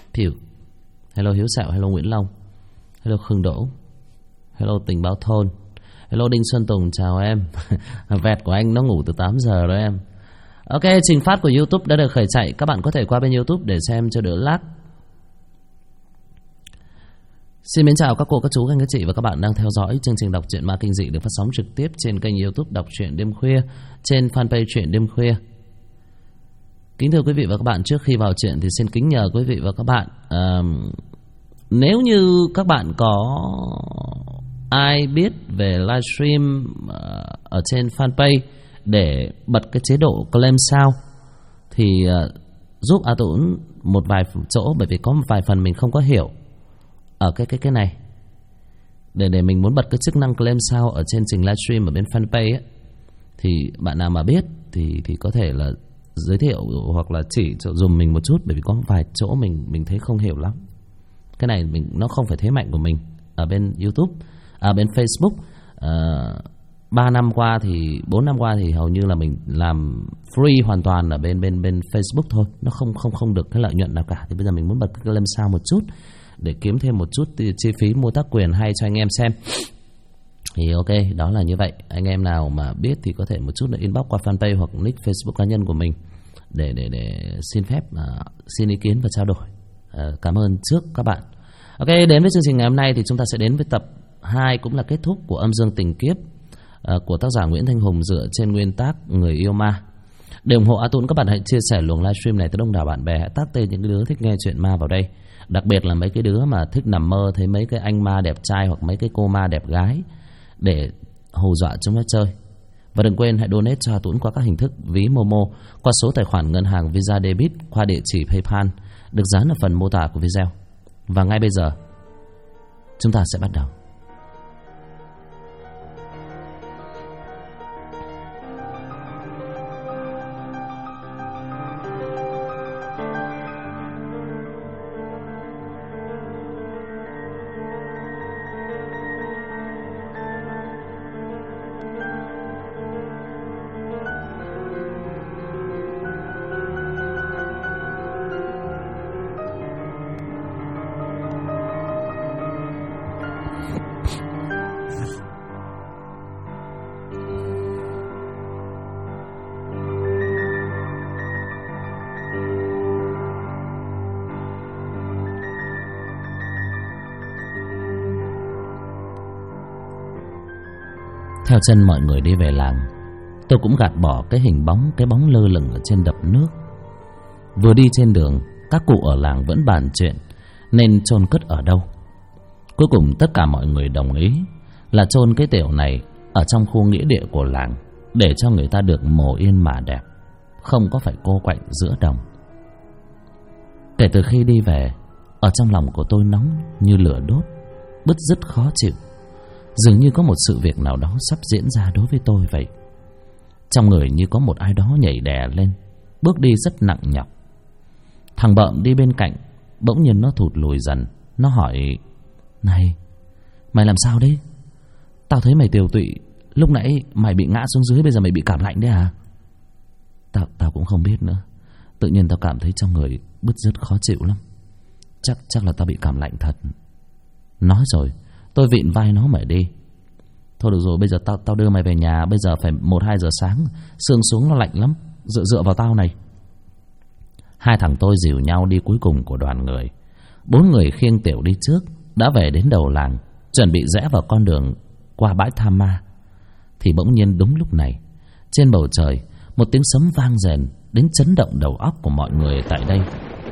Piu. Hello Hiếu Sẹo, hello Nguyễn Long, hello Khương Đỗ, hello Tình Báo Thôn, hello Đinh Xuân Tùng, chào em. Vẹt của anh nó ngủ từ 8 giờ đó em. Ok, trình phát của YouTube đã được khởi chạy. Các bạn có thể qua bên YouTube để xem cho đỡ lag. Xin mến chào các cô, các chú, các anh, các chị và các bạn đang theo dõi chương trình đọc truyện ma kinh dị được phát sóng trực tiếp trên kênh YouTube Đọc Truyện Đêm Khuya, trên fanpage Truyện Đêm Khuya. Kính thưa quý vị và các bạn, trước khi vào chuyện thì xin kính nhờ quý vị và các bạn, nếu như các bạn có ai biết về livestream ở trên fanpage để bật cái chế độ claim sao thì giúp A Tũng một vài chỗ, bởi vì có một vài phần mình không có hiểu ở cái này, để mình muốn bật cái chức năng claim sao ở trên trình livestream ở bên fanpage ấy, thì bạn nào mà biết thì có thể là giới thiệu hoặc là chỉ dùm mình một chút, bởi vì có vài chỗ mình thấy không hiểu lắm. Cái này nó không phải thế mạnh của mình ở bên YouTube, bên Facebook. 4 năm qua thì hầu như là mình làm free hoàn toàn ở bên Facebook thôi, nó không được cái lợi nhuận nào cả. Thì bây giờ mình muốn bật cái claim sao một chút để kiếm thêm một chút chi phí mua tác quyền hay cho anh em xem. Thì ok, đó là như vậy. Anh em nào mà biết thì có thể một chút là inbox qua fanpage hoặc nick Facebook cá nhân của mình để xin phép xin ý kiến và trao đổi. Cảm ơn trước các bạn. Ok, đến với chương trình ngày hôm nay thì chúng ta sẽ đến với tập 2, cũng là kết thúc của Âm Dương Tình Kiếp của tác giả Nguyễn Thanh Hùng, dựa trên nguyên tác Người Yêu Ma. Để ủng hộ A Tũng, các bạn hãy chia sẻ luồng livestream này tới đông đảo bạn bè, hãy tag tên những đứa thích nghe chuyện ma vào đây. Đặc biệt là mấy cái đứa mà thích nằm mơ thấy mấy cái anh ma đẹp trai hoặc mấy cái cô ma đẹp gái để hù dọa chúng nó chơi. Và đừng quên hãy donate cho A Tũng qua các hình thức ví Momo, qua số tài khoản ngân hàng Visa Debit, qua địa chỉ PayPal được dán ở phần mô tả của video. Và ngay bây giờ chúng ta sẽ bắt đầu. Theo chân mọi người đi về làng, tôi cũng gạt bỏ cái bóng lơ lửng ở trên đập nước. Vừa đi trên đường, các cụ ở làng vẫn bàn chuyện nên chôn cất ở đâu. Cuối cùng tất cả mọi người đồng ý là chôn cái tiểu này ở trong khu nghĩa địa của làng, để cho người ta được mồ yên mà đẹp, không có phải cô quạnh giữa đồng. Kể từ khi đi về, ở trong lòng của tôi nóng như lửa đốt, bứt rứt khó chịu. Dường như có một sự việc nào đó sắp diễn ra đối với tôi vậy. Trong người như có một ai đó nhảy đè lên, bước đi rất nặng nhọc. Thằng Bợm đi bên cạnh bỗng nhiên nó thụt lùi dần. Nó hỏi: "Này, mày làm sao đấy? Tao thấy mày tiều tụy, lúc nãy mày bị ngã xuống dưới, bây giờ mày bị cảm lạnh đấy à?" Tao cũng không biết nữa. Tự nhiên tao cảm thấy trong người bứt rứt khó chịu lắm. Chắc là tao bị cảm lạnh thật. Nói rồi tôi vịn vai nó mà đi. "Thôi được rồi, bây giờ tao đưa mày về nhà. Bây giờ phải 1-2 giờ sáng, sương xuống nó lạnh lắm. Dựa vào tao này." Hai thằng tôi dìu nhau đi cuối cùng của đoàn người. 4 người khiêng tiểu đi trước đã về đến đầu làng, chuẩn bị rẽ vào con đường qua bãi tha ma. Thì bỗng nhiên đúng lúc này, trên bầu trời một tiếng sấm vang rền đến chấn động đầu óc của mọi người tại đây.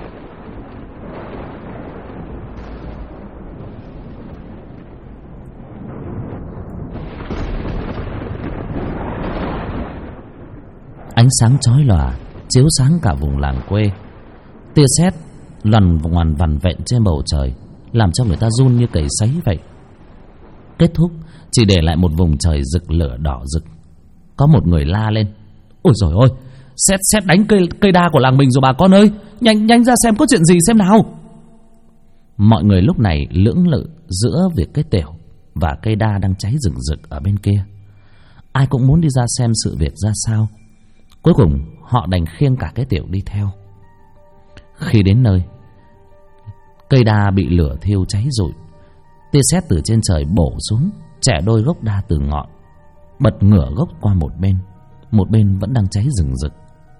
Ánh sáng chói lòa chiếu sáng cả vùng làng quê. Tia sét lằn ngoằn vằn vện trên bầu trời, làm cho người ta run như cầy sấy vậy. Kết thúc chỉ để lại một vùng trời rực lửa đỏ rực. Có một người la lên: "Ôi giời ơi, sét đánh cây đa của làng mình rồi bà con ơi, nhanh ra xem có chuyện gì xem nào." Mọi người lúc này lưỡng lự giữa việc cái tiểu và cây đa đang cháy rừng rực ở bên kia. Ai cũng muốn đi ra xem sự việc ra sao. Cuối cùng họ đành khiêng cả cái tiểu đi theo. Khi đến nơi, Cây đa bị lửa thiêu cháy rụi. Tia sét từ trên trời bổ xuống, chẻ đôi gốc đa từ ngọn, bật ngửa gốc qua một bên vẫn đang cháy rừng rực.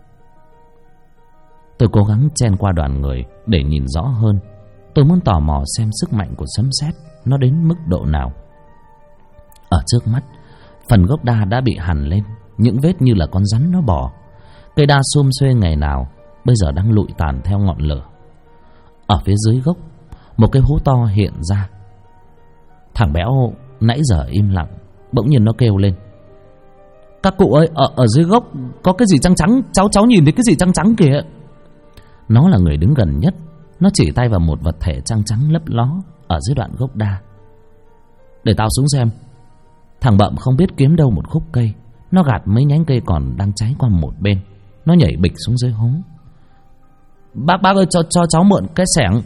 Tôi cố gắng chen qua đoàn người để nhìn rõ hơn. Tôi muốn tò mò xem sức mạnh của sấm sét nó đến mức độ nào. Ở trước mắt, phần gốc đa đã bị hằn lên, những vết như là con rắn nó bò. Cây đa xum xuê ngày nào bây giờ đang lụi tàn theo ngọn lửa. Ở phía dưới gốc, một cái hố to hiện ra. Thằng béo nãy giờ im lặng, bỗng nhiên nó kêu lên: "Các cụ ơi, ở dưới gốc có cái gì trắng trắng, cháu nhìn thấy cái gì trắng trắng kìa." Nó là người đứng gần nhất. Nó chỉ tay vào một vật thể trắng trắng lấp ló ở dưới đoạn gốc đa. "Để tao xuống xem." Thằng Bậm không biết kiếm đâu một khúc cây. Nó gạt mấy nhánh cây còn đang cháy qua một bên. Nó nhảy bịch xuống dưới hố. Bác ơi, cho cháu mượn cái xẻng.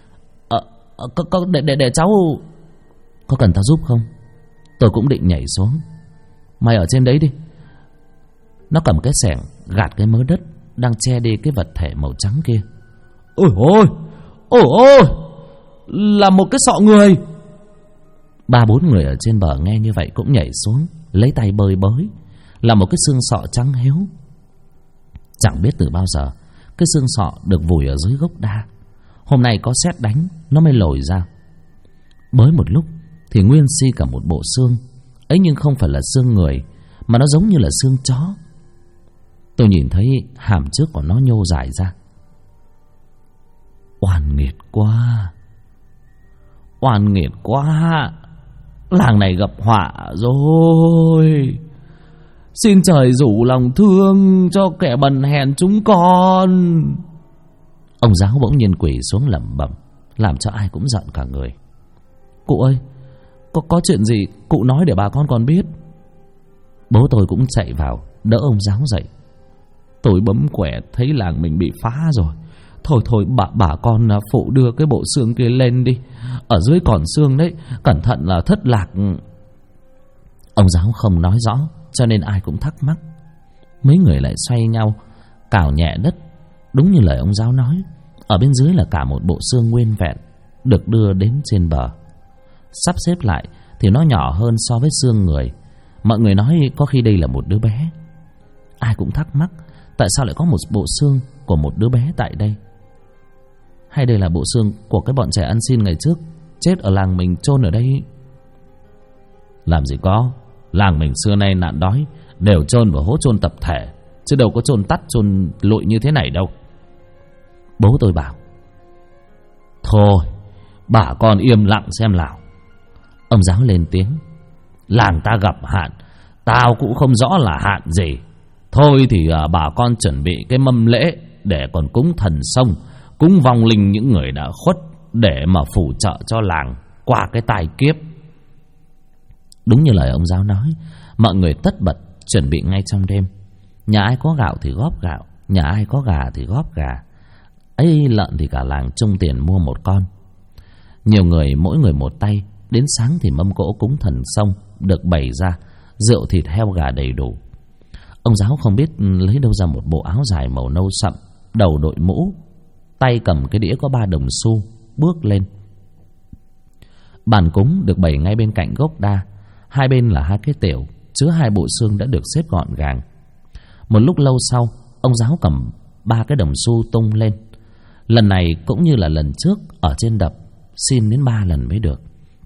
Để cháu. Có cần tao giúp không?" Tôi cũng định nhảy xuống. "Mày ở trên đấy đi." Nó cầm cái xẻng gạt cái mớ đất đang che đi cái vật thể màu trắng kia. Ôi ôi, là một cái sọ người." 3-4 người ở trên bờ nghe như vậy cũng nhảy xuống, lấy tay bơi bới. Là một cái xương sọ trắng héo. Chẳng biết từ bao giờ cái xương sọ được vùi ở dưới gốc đa. Hôm nay có sét đánh nó mới lồi ra. Bới một lúc thì nguyên si cả một bộ xương ấy, nhưng không phải là xương người mà nó giống như là xương chó. Tôi nhìn thấy hàm trước của nó nhô dài ra. Oan nghiệt quá, oan nghiệt quá. Làng này gặp họa rồi. Xin trời rủ lòng thương cho kẻ bần hèn chúng con. Ông giáo bỗng nhiên quỳ xuống lẩm bẩm, làm cho ai cũng giận cả người. "Cụ ơi, có chuyện gì cụ nói để bà con còn biết." Bố tôi cũng chạy vào đỡ ông giáo dậy. "Tôi bấm quẻ thấy làng mình bị phá rồi. Thôi bà con phụ đưa cái bộ xương kia lên đi. Ở dưới còn xương đấy, cẩn thận là thất lạc." Ông giáo không nói rõ cho nên ai cũng thắc mắc. Mấy người lại xoay nhau cào nhẹ đất. Đúng như lời ông giáo nói, ở bên dưới là cả một bộ xương nguyên vẹn được đưa đến trên bờ. Sắp xếp lại thì nó nhỏ hơn so với xương người. Mọi người nói có khi đây là một đứa bé. Ai cũng thắc mắc tại sao lại có một bộ xương của một đứa bé tại đây. Hay đây là bộ xương của cái bọn trẻ ăn xin ngày trước chết ở làng mình chôn ở đây? Làm gì có, làng mình xưa nay nạn đói đều chôn vào hố chôn tập thể, chứ đâu có chôn tắt chôn lụi như thế này đâu. Bố tôi bảo: "Thôi, bà con im lặng xem nào." Ông giáo lên tiếng: "Làng ta gặp hạn, tao cũng không rõ là hạn gì. Thôi thì bà con chuẩn bị cái mâm lễ để còn cúng thần sông, cúng vong linh những người đã khuất, để mà phù trợ cho làng qua cái tai kiếp." Đúng như lời ông giáo nói, mọi người tất bật chuẩn bị ngay trong đêm. Nhà ai có gạo thì góp gạo, nhà ai có gà thì góp gà. Ấy lợn thì cả làng chung tiền mua một con. Nhiều người mỗi người một tay. Đến sáng thì mâm cỗ cúng thần sông được bày ra, rượu thịt heo gà đầy đủ. Ông giáo không biết lấy đâu ra một bộ áo dài màu nâu sậm, đầu đội mũ, tay cầm cái đĩa có 3 đồng xu, bước lên. Bàn cúng được bày ngay bên cạnh gốc đa. Hai bên là 2 cái tểu chứa 2 bộ xương đã được xếp gọn gàng. Một lúc lâu sau, ông giáo cầm 3 cái đồng xu tung lên. Lần này cũng như là lần trước, ở trên đập xin đến 3 lần mới được.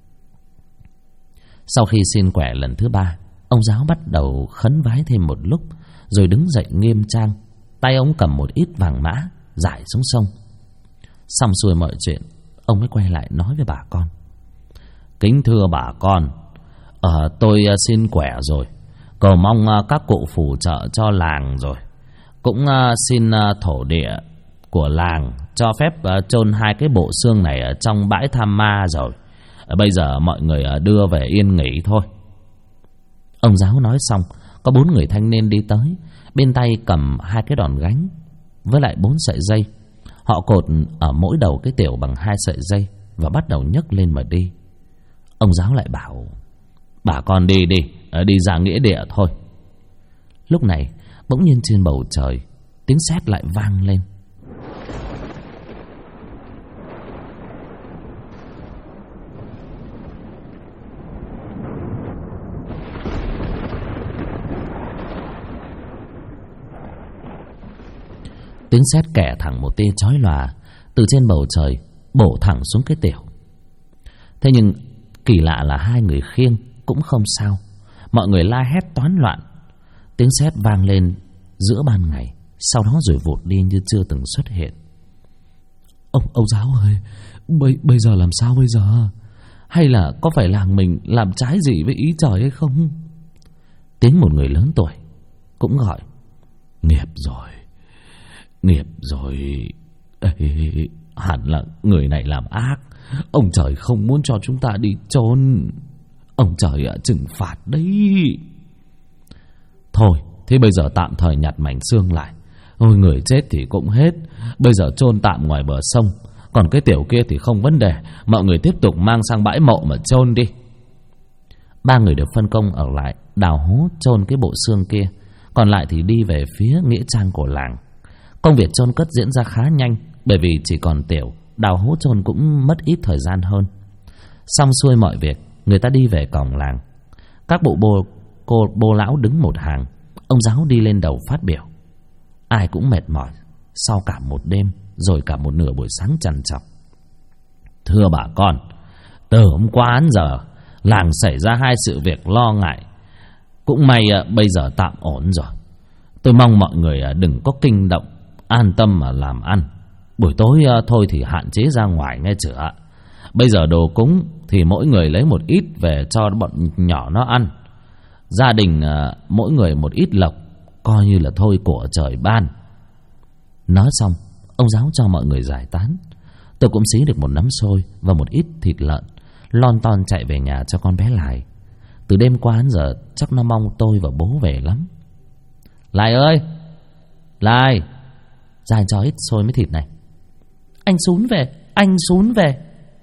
Sau khi xin quẻ lần thứ 3, ông giáo bắt đầu khấn vái thêm một lúc, rồi đứng dậy nghiêm trang. Tay ông cầm một ít vàng mã rải xuống sông. Xong xuôi mọi chuyện, ông mới quay lại nói với bà con: "Kính thưa bà con, tôi xin quẻ rồi, cầu mong các cụ phù trợ cho làng rồi. Cũng xin thổ địa của làng cho phép chôn 2 cái bộ xương này ở trong bãi Tham Ma rồi. Bây giờ mọi người đưa về yên nghỉ thôi." Ông giáo nói xong, có 4 người thanh niên đi tới, bên tay cầm 2 cái đòn gánh với lại 4 sợi dây. Họ cột ở mỗi đầu cái tểu bằng 2 sợi dây và bắt đầu nhấc lên mà đi. Ông giáo lại bảo: "Bà con đi đi ra nghĩa địa thôi." Lúc này bỗng nhiên trên bầu trời tiếng sét lại vang lên. Tiếng sét kẻ thẳng một tia chói lòa từ trên bầu trời bổ thẳng xuống cái tiểu. Thế nhưng kỳ lạ là hai người khiêng cũng không sao. Mọi người la hét toán loạn. Tiếng sét vang lên giữa ban ngày, sau đó rồi vụt đi như chưa từng xuất hiện. Ông giáo ơi, bây giờ làm sao bây giờ? Hay là có phải làng mình làm trái gì với ý trời hay không? Tiếng một người lớn tuổi cũng gọi. Nghiệp rồi. Ê, hẳn là người này làm ác. Ông trời không muốn cho chúng ta đi chôn. Ông trời trừng phạt đấy. Thôi, thế bây giờ tạm thời nhặt mảnh xương lại. Ôi, người chết thì cũng hết. Bây giờ chôn tạm ngoài bờ sông. Còn cái tiểu kia thì không vấn đề. Mọi người tiếp tục mang sang bãi mộ mà chôn đi. Ba người được phân công ở lại đào hố chôn cái bộ xương kia. Còn lại thì đi về phía nghĩa trang của làng. Công việc chôn cất diễn ra khá nhanh, bởi vì chỉ còn tiểu, đào hố chôn cũng mất ít thời gian hơn. Xong xuôi mọi việc, người ta đi về cổng làng. Các bô lão đứng một hàng. Ông giáo đi lên đầu phát biểu. Ai cũng mệt mỏi sau cả một đêm, rồi cả một nửa buổi sáng trằn trọc. Thưa bà con, từ hôm qua đến giờ làng xảy ra hai sự việc lo ngại. Cũng may bây giờ tạm ổn rồi. Tôi mong mọi người đừng có kinh động, an tâm mà làm ăn. Buổi tối thôi thì hạn chế ra ngoài nghe chửa. Bây giờ đồ cúng thì mỗi người lấy một ít về cho bọn nhỏ nó ăn. Gia đình mỗi người một ít lộc, coi như là thôi của trời ban. Nói xong, ông giáo cho mọi người giải tán. Tôi cũng xí được một nắm xôi và một ít thịt lợn, lon ton chạy về nhà cho con bé Lại. Từ đêm qua đến giờ chắc nó mong tôi và bố về lắm. Lại ơi, Lại, ra cho ít xôi với thịt này. Anh Sún về.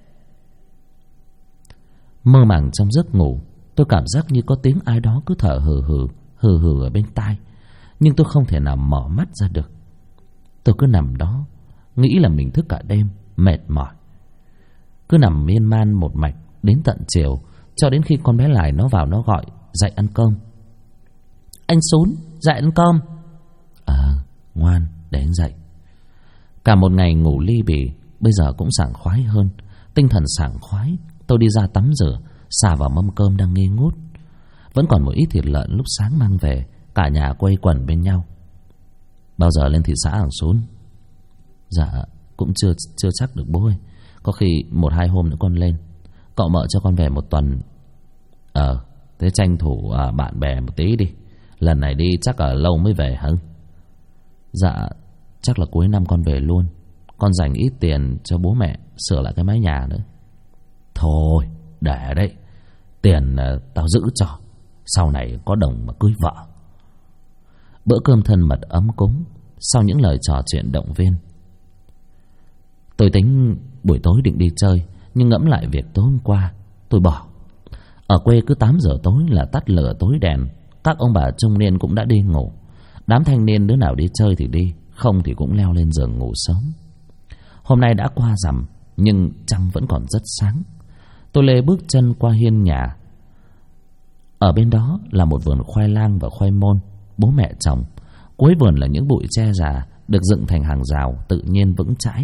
Mơ màng trong giấc ngủ, tôi cảm giác như có tiếng ai đó cứ thở hừ hừ ở bên tai, nhưng tôi không thể nào mở mắt ra được. Tôi cứ nằm đó, nghĩ là mình thức cả đêm, mệt mỏi. Cứ nằm miên man một mạch đến tận chiều, cho đến khi con bé Lại nó vào nó gọi dậy ăn cơm. Anh Sún, dậy ăn cơm. Ngoan, để anh dậy. Cả một ngày ngủ ly bì, bây giờ cũng sảng khoái hơn. Tinh thần sảng khoái, tôi đi ra tắm rửa, xả vào mâm cơm đang nghi ngút. Vẫn còn một ít thịt lợn lúc sáng mang về. Cả nhà quây quần bên nhau. Bao giờ lên thị xã hả Sún? Dạ, cũng chưa chắc được bố ơi. Có khi 1-2 hôm nữa con lên. Cậu mợ cho con về 1 tuần. Thế tranh thủ bạn bè một tí đi. Lần này đi chắc ở lâu mới về hả? Dạ, chắc là cuối năm con về luôn. Con dành ít tiền cho bố mẹ sửa lại cái mái nhà nữa. Thôi, để đấy. Tiền tao giữ cho, sau này có đồng mà cưới vợ. Bữa cơm thân mật ấm cúng. Sau những lời trò chuyện động viên, tôi tính buổi tối định đi chơi, nhưng ngẫm lại việc tối hôm qua, tôi bỏ. Ở quê cứ 8 giờ tối là tắt lửa tối đèn. Các ông bà trung niên cũng đã đi ngủ. Đám thanh niên đứa nào đi chơi thì đi, không thì cũng leo lên giường ngủ sớm. Hôm nay đã qua rằm, nhưng trăng vẫn còn rất sáng. Tôi lê bước chân qua hiên nhà. Ở bên đó là một vườn khoai lang và khoai môn bố mẹ trồng. Cuối vườn là những bụi tre già được dựng thành hàng rào tự nhiên vững chãi.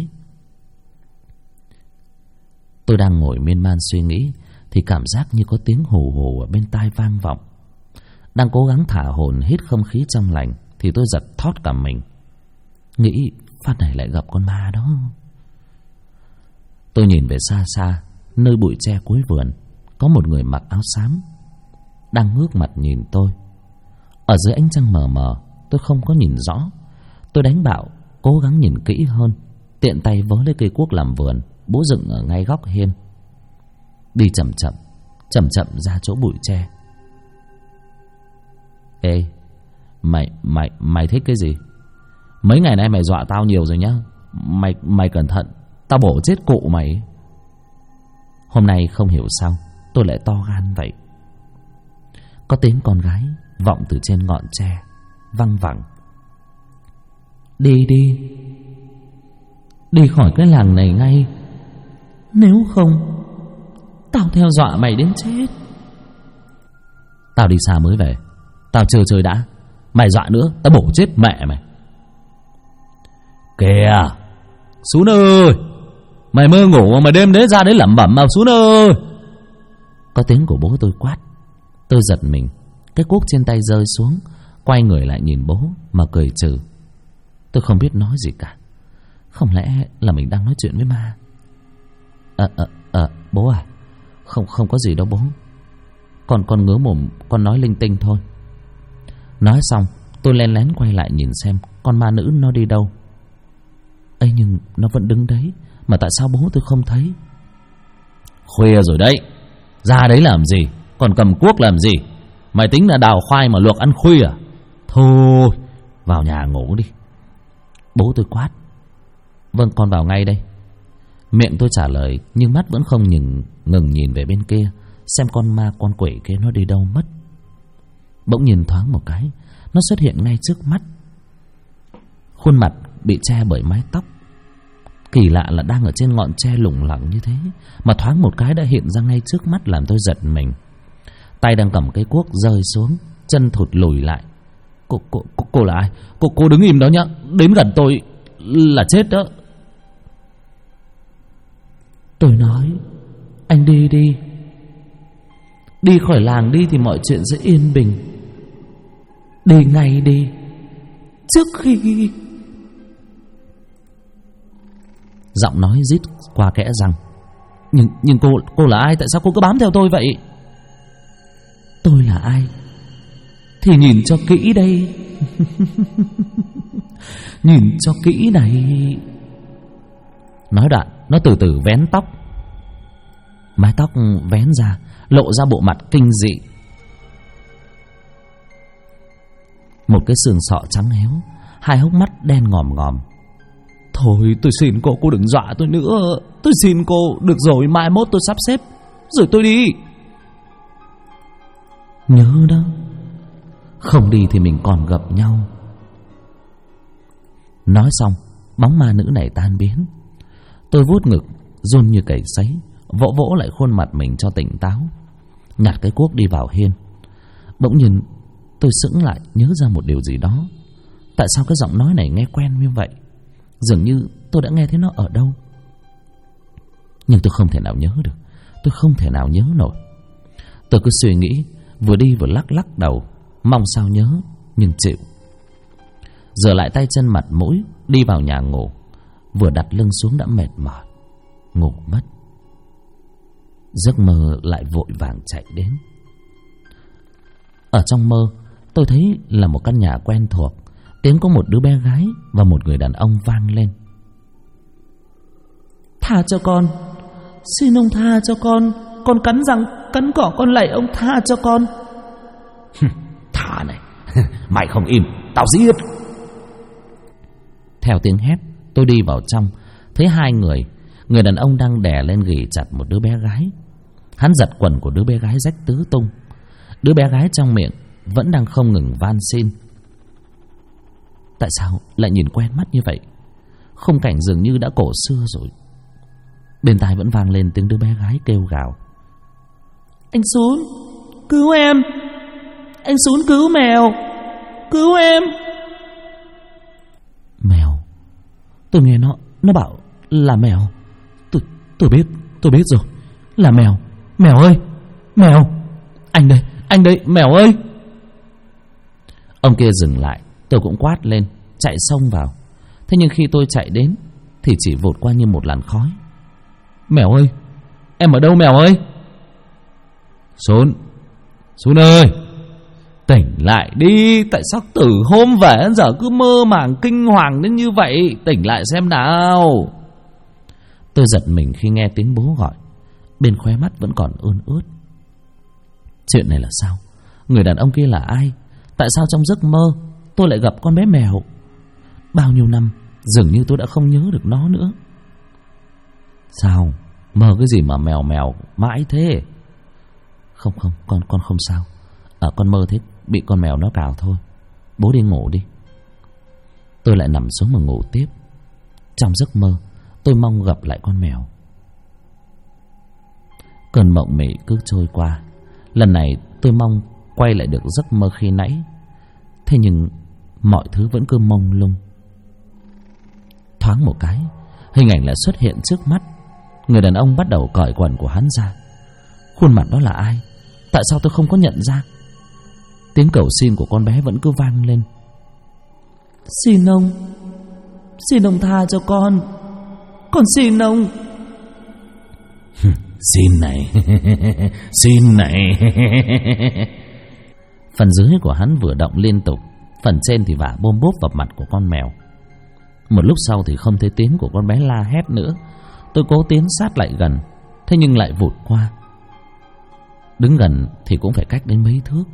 Tôi đang ngồi miên man suy nghĩ thì cảm giác như có tiếng hù hù ở bên tai vang vọng. Đang cố gắng thả hồn hít không khí trong lành thì tôi giật thót cả mình, nghĩ phát này lại gặp con ma đó. Tôi nhìn về xa xa, nơi bụi tre cuối vườn có một người mặc áo xám đang ngước mặt nhìn tôi. Ở dưới ánh trăng mờ mờ, tôi không có nhìn rõ. Tôi đánh bạo cố gắng nhìn kỹ hơn, tiện tay vớ lấy cây cuốc làm vườn bố dựng ở ngay góc hiên. Đi chậm chậm ra chỗ bụi tre. Ê, mày thích cái gì? Mấy ngày nay mày dọa tao nhiều rồi nhá. Mày cẩn thận, tao bổ chết cụ mày. Hôm nay không hiểu sao tôi lại to gan vậy. Có tiếng con gái vọng từ trên ngọn tre, văng vẳng. Đi khỏi cái làng này ngay, nếu không tao theo dọa mày đến chết. Tao đi xa mới về, tao chơi đã. Mày dọa nữa tao bổ chết mẹ mày. Kìa Sún ơi, mày mơ ngủ mà đêm đấy ra đấy lẩm bẩm mà Sún ơi. Có tiếng của bố tôi quát. Tôi giật mình, cái cuốc trên tay rơi xuống, quay người lại nhìn bố mà cười trừ. Tôi không biết nói gì cả. Không lẽ là mình đang nói chuyện với ma? Bố à, không có gì đâu bố. Con ngứa mồm, con nói linh tinh thôi. Nói xong tôi lén lén quay lại nhìn xem con ma nữ nó đi đâu. Ấy nhưng nó vẫn đứng đấy, mà tại sao bố tôi không thấy? Khuya rồi đấy, ra đấy làm gì, còn cầm cuốc làm gì? Mày tính là đào khoai mà luộc ăn khuya à? Thôi vào nhà ngủ đi. Bố tôi quát. Vâng, con vào ngay đây. Miệng tôi trả lời, nhưng mắt vẫn không ngừng nhìn về bên kia, xem con ma con quỷ kia nó đi đâu mất. Bỗng nhìn thoáng một cái, nó xuất hiện ngay trước mắt. Khuôn mặt bị che bởi mái tóc. Kỳ lạ là đang ở trên ngọn tre lủng lẳng như thế, mà thoáng một cái đã hiện ra ngay trước mắt, làm tôi giật mình. Tay đang cầm cái cuốc rơi xuống, chân thụt lùi lại. Cô là ai? Cô đứng im đó nhá, đến gần tôi là chết đó. Tôi nói, anh đi đi. Đi khỏi làng đi thì mọi chuyện sẽ yên bình. Đi ngay đi, trước khi... Giọng nói rít qua kẽ răng. Nhưng cô là ai? Tại sao cô cứ bám theo tôi vậy? Tôi là ai thì nhìn cho kỹ đây. Nhìn cho kỹ này. Nói đoạn nó từ từ vén tóc. Mái tóc vén ra, lộ ra bộ mặt kinh dị. Một cái xương sọ trắng héo, hai hốc mắt đen ngòm ngòm. Thôi tôi xin cô đừng dọa tôi nữa. Tôi xin cô, được rồi, mai mốt tôi sắp xếp rồi tôi đi. Nhớ đó, không đi thì mình còn gặp nhau. Nói xong, bóng ma nữ này tan biến. Tôi vuốt ngực, run như cầy sấy, vỗ vỗ lại khuôn mặt mình cho tỉnh táo, nhặt cái cuốc đi vào hiên. Bỗng nhiên tôi sững lại, nhớ ra một điều gì đó. Tại sao cái giọng nói này nghe quen như vậy? Dường như tôi đã nghe thấy nó ở đâu, nhưng tôi không thể nào nhớ được. Tôi không thể nào nhớ nổi. Tôi cứ suy nghĩ, vừa đi vừa lắc đầu, mong sao nhớ, nhưng chịu. Rửa lại tay chân mặt mũi, đi vào nhà ngủ. Vừa đặt lưng xuống đã mệt mỏi, ngủ mất. Giấc mơ lại vội vàng chạy đến. Ở trong mơ, tôi thấy là một căn nhà quen thuộc. Tiếng có một đứa bé gái và một người đàn ông vang lên. Tha cho con, xin ông tha cho con cắn răng cắn cỏ, con lạy ông tha cho con. Thả này, mày không im, tao giết. Theo tiếng hét, tôi đi vào trong, thấy hai người. Người đàn ông đang đè lên ghì chặt một đứa bé gái. Hắn giật quần của đứa bé gái rách tứ tung. Đứa bé gái trong miệng vẫn đang không ngừng van xin. Tại sao lại nhìn quen mắt như vậy? Khung cảnh dường như đã cổ xưa rồi. Bên tai vẫn vang lên tiếng đứa bé gái kêu gào. Anh Sún, cứu em. Anh Sún cứu mèo, cứu em. Mèo? Tôi nghe nó bảo là mèo. Tôi biết rồi. Là mèo. Mèo ơi, mèo. Anh đây, mèo ơi. Ông kia dừng lại. Tôi cũng quát lên, chạy xông vào. Thế nhưng khi tôi chạy đến thì chỉ vụt qua như một làn khói. Mèo ơi, em ở đâu mèo ơi? Sún ơi, tỉnh lại đi. Tại sao từ hôm về đến giờ cứ mơ màng kinh hoàng đến như vậy? Tỉnh lại xem nào. Tôi giật mình khi nghe tiếng bố gọi. Bên khóe mắt vẫn còn ươn ướt. Chuyện này là sao? Người đàn ông kia là ai? Tại sao trong giấc mơ tôi lại gặp con bé mèo? Bao nhiêu năm dường như tôi đã không nhớ được nó nữa. Sao? Mơ cái gì mà mèo mãi thế? Không, con không sao. Con mơ thế bị con mèo nó cào thôi. Bố đi ngủ đi. Tôi lại nằm xuống mà ngủ tiếp. Trong giấc mơ tôi mong gặp lại con mèo. Cơn mộng mị cứ trôi qua. Lần này tôi mong quay lại được giấc mơ khi nãy. Thế nhưng mọi thứ vẫn cứ mông lung. Thoáng một cái, hình ảnh lại xuất hiện trước mắt. Người đàn ông bắt đầu cởi quần của hắn ra. Khuôn mặt đó là ai? Tại sao tôi không có nhận ra? Tiếng cầu xin của con bé vẫn cứ vang lên. Xin ông tha cho con xin ông. Xin này, xin này. Phần dưới của hắn vừa động liên tục, phần trên thì vả bôm bốp vào mặt của con mèo. Một lúc sau thì không thấy tiếng của con bé la hét nữa. Tôi cố tiến sát lại gần, thế nhưng lại vụt qua. Đứng gần thì cũng phải cách đến mấy thước.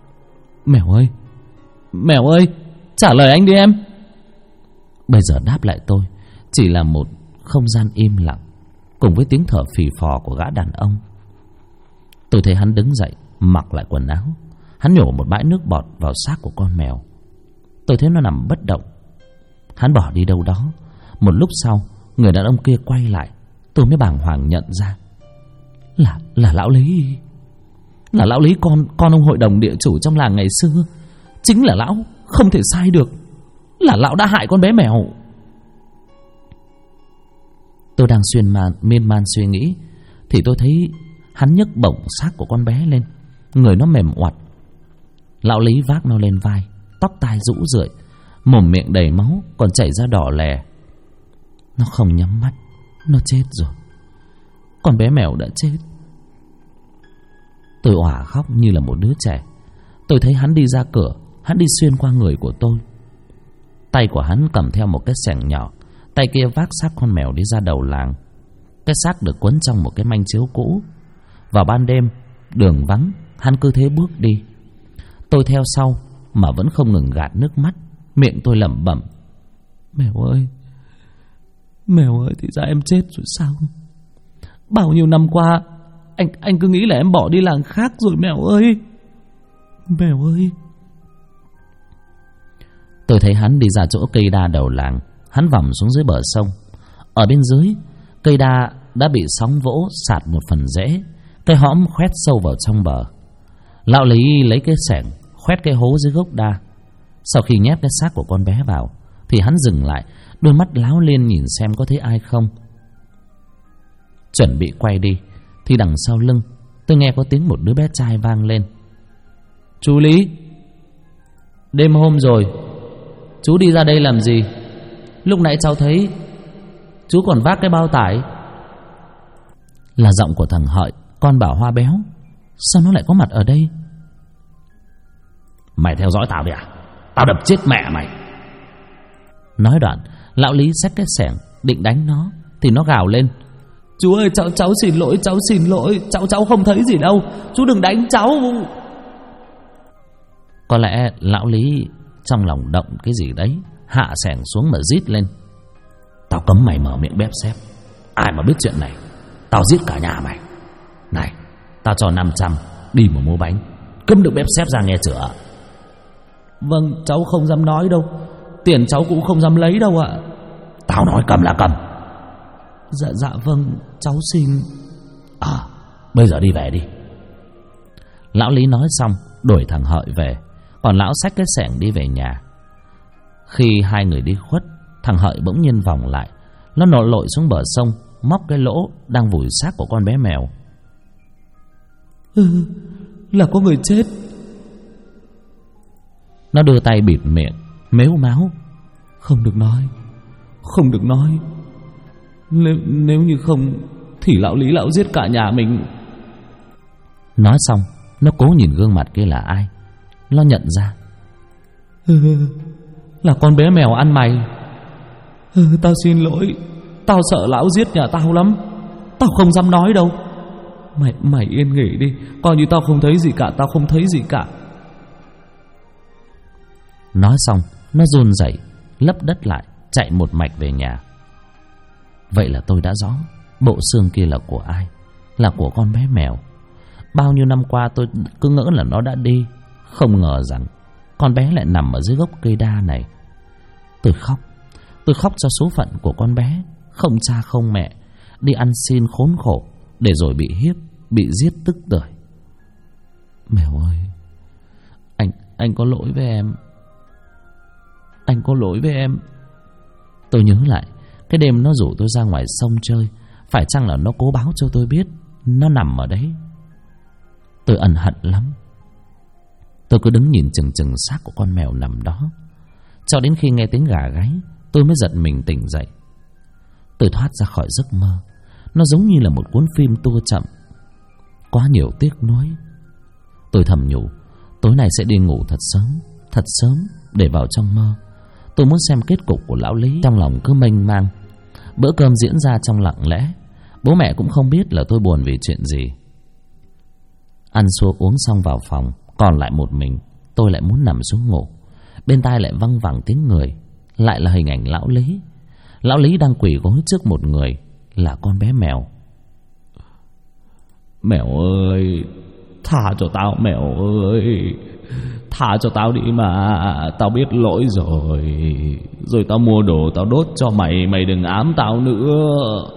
Mèo ơi, trả lời anh đi em. Bây giờ đáp lại tôi chỉ là một không gian im lặng, cùng với tiếng thở phì phò của gã đàn ông. Tôi thấy hắn đứng dậy, mặc lại quần áo. Hắn nhổ một bãi nước bọt vào xác của con mèo. Tôi thấy nó nằm bất động. Hắn bỏ đi đâu đó. Một lúc sau, người đàn ông kia quay lại. Tôi mới bàng hoàng nhận ra là lão Lý. Là lão Lý, con ông hội đồng địa chủ trong làng ngày xưa. Chính là lão, không thể sai được. Là lão đã hại con bé mèo. Tôi đang miên man suy nghĩ thì tôi thấy hắn nhấc bổng xác của con bé lên. Người nó mềm oặt. Lão Lý vác nó lên vai, tóc tai rũ rượi, mồm miệng đầy máu, còn chảy ra đỏ lè. Nó không nhắm mắt, nó chết rồi. Con bé mèo đã chết. Tôi òa khóc như là một đứa trẻ. Tôi thấy hắn đi ra cửa. Hắn đi xuyên qua người của tôi. Tay của hắn cầm theo một cái xẻng nhỏ, tay kia vác xác con mèo đi ra đầu làng. Cái xác được quấn trong một cái manh chiếu cũ. Vào ban đêm, đường vắng, hắn cứ thế bước đi. Tôi theo sau mà vẫn không ngừng gạt nước mắt. Miệng tôi lẩm bẩm: Mèo ơi, thì ra em chết rồi sao? Bao nhiêu năm qua anh cứ nghĩ là em bỏ đi làng khác rồi mèo ơi. Mèo ơi. Tôi thấy hắn đi ra chỗ cây đa đầu làng. Hắn vòng xuống dưới bờ sông. Ở bên dưới, cây đa đã bị sóng vỗ sạt một phần rễ. Cái hõm khoét sâu vào trong bờ. Lão Lý lấy cái xẻng khoét cái hố dưới gốc đa. Sau khi nhét cái xác của con bé vào thì hắn dừng lại, đôi mắt láo lên nhìn xem có thấy ai không. Chuẩn bị quay đi thì đằng sau lưng tôi nghe có tiếng một đứa bé trai vang lên: Chú Lý, đêm hôm rồi, chú đi ra đây làm gì? Lúc nãy cháu thấy chú còn vác cái bao tải. Là giọng của thằng Hợi, con Bảo Hoa béo. Sao nó lại có mặt ở đây? Mày theo dõi tao đi à? Tao đập chết mẹ mày. Nói đoạn, lão Lý xách cái xẻng định đánh nó thì nó gào lên: Chú ơi, cháu xin lỗi, cháu xin lỗi, cháu không thấy gì đâu, chú đừng đánh cháu. Có lẽ lão Lý trong lòng động cái gì đấy, hạ xẻng xuống mà rít lên: Tao cấm mày mở miệng bép xép. Ai mà biết chuyện này, tao giết cả nhà mày. Này, tao cho 500 đi mà mua bánh, cấm được bép xép ra nghe chưa? Vâng, cháu không dám nói đâu. Tiền cháu cũng không dám lấy đâu ạ. Tao nói cầm là cầm. Dạ vâng, cháu xin. Bây giờ đi về đi. Lão Lý nói xong đuổi thằng Hợi về, còn lão xách cái xẻng đi về nhà. Khi hai người đi khuất, thằng Hợi bỗng nhiên vòng lại. Nó nổ lội xuống bờ sông, móc cái lỗ đang vùi xác của con bé mèo. Là có người chết. Nó đưa tay bịt miệng, mếu máo: Không được nói, không được nói. Nếu như không thì lão Lý lão giết cả nhà mình. Nói xong, nó cố nhìn gương mặt kia là ai. Nó nhận ra: Là con bé mèo ăn mày. Tao xin lỗi, tao sợ lão giết nhà tao lắm. Tao không dám nói đâu. Mày yên nghỉ đi, coi như tao không thấy gì cả, tao không thấy gì cả. Nói xong, nó run rẩy, lấp đất lại, chạy một mạch về nhà. Vậy là tôi đã rõ bộ xương kia là của ai. Là của con bé mèo. Bao nhiêu năm qua tôi cứ ngỡ là nó đã đi, không ngờ rằng con bé lại nằm ở dưới gốc cây đa này. Tôi khóc cho số phận của con bé, không cha không mẹ, đi ăn xin khốn khổ, để rồi bị hiếp, bị giết tức tưởi. Mèo ơi, anh có lỗi với em. Anh có lỗi với em. Tôi nhớ lại Cái đêm nó rủ tôi ra ngoài sông chơi, phải chăng là nó cố báo cho tôi biết nó nằm ở đấy? Tôi ân hận lắm. Tôi cứ đứng nhìn chừng chừng xác của con mèo nằm đó, cho đến khi nghe tiếng gà gáy, tôi mới giật mình tỉnh dậy. Tôi thoát ra khỏi giấc mơ. Nó giống như là một cuốn phim tua chậm, quá nhiều tiếc nuối. Tôi thầm nhủ, tối nay sẽ đi ngủ thật sớm để vào trong mơ. Tôi muốn xem kết cục của lão Lý. Trong lòng cứ mênh mang. Bữa cơm diễn ra trong lặng lẽ. Bố mẹ cũng không biết là tôi buồn vì chuyện gì. Ăn xua uống xong vào phòng, còn lại một mình. Tôi lại muốn nằm xuống ngủ. Bên tai lại văng vẳng tiếng người, lại là hình ảnh lão Lý. Lão Lý đang quỳ gối trước một người, là con bé mèo. Mèo ơi, tha cho tao mèo ơi, tha cho tao đi mà, tao biết lỗi rồi. Rồi tao mua đồ tao đốt cho mày, mày đừng ám tao nữa.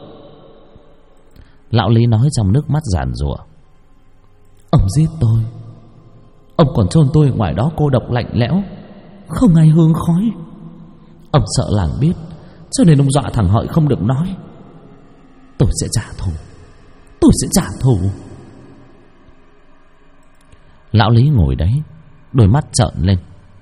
Lão Lý nói trong nước mắt giàn giụa. Ông giết tôi, ông còn chôn tôi ngoài đó cô độc lạnh lẽo, không ai hương khói. Ông sợ làng biết, cho nên ông dọa thằng Hợi không được nói. Tôi sẽ trả thù, tôi sẽ trả thù. Lão Lý ngồi đấy, đôi mắt trợn lên.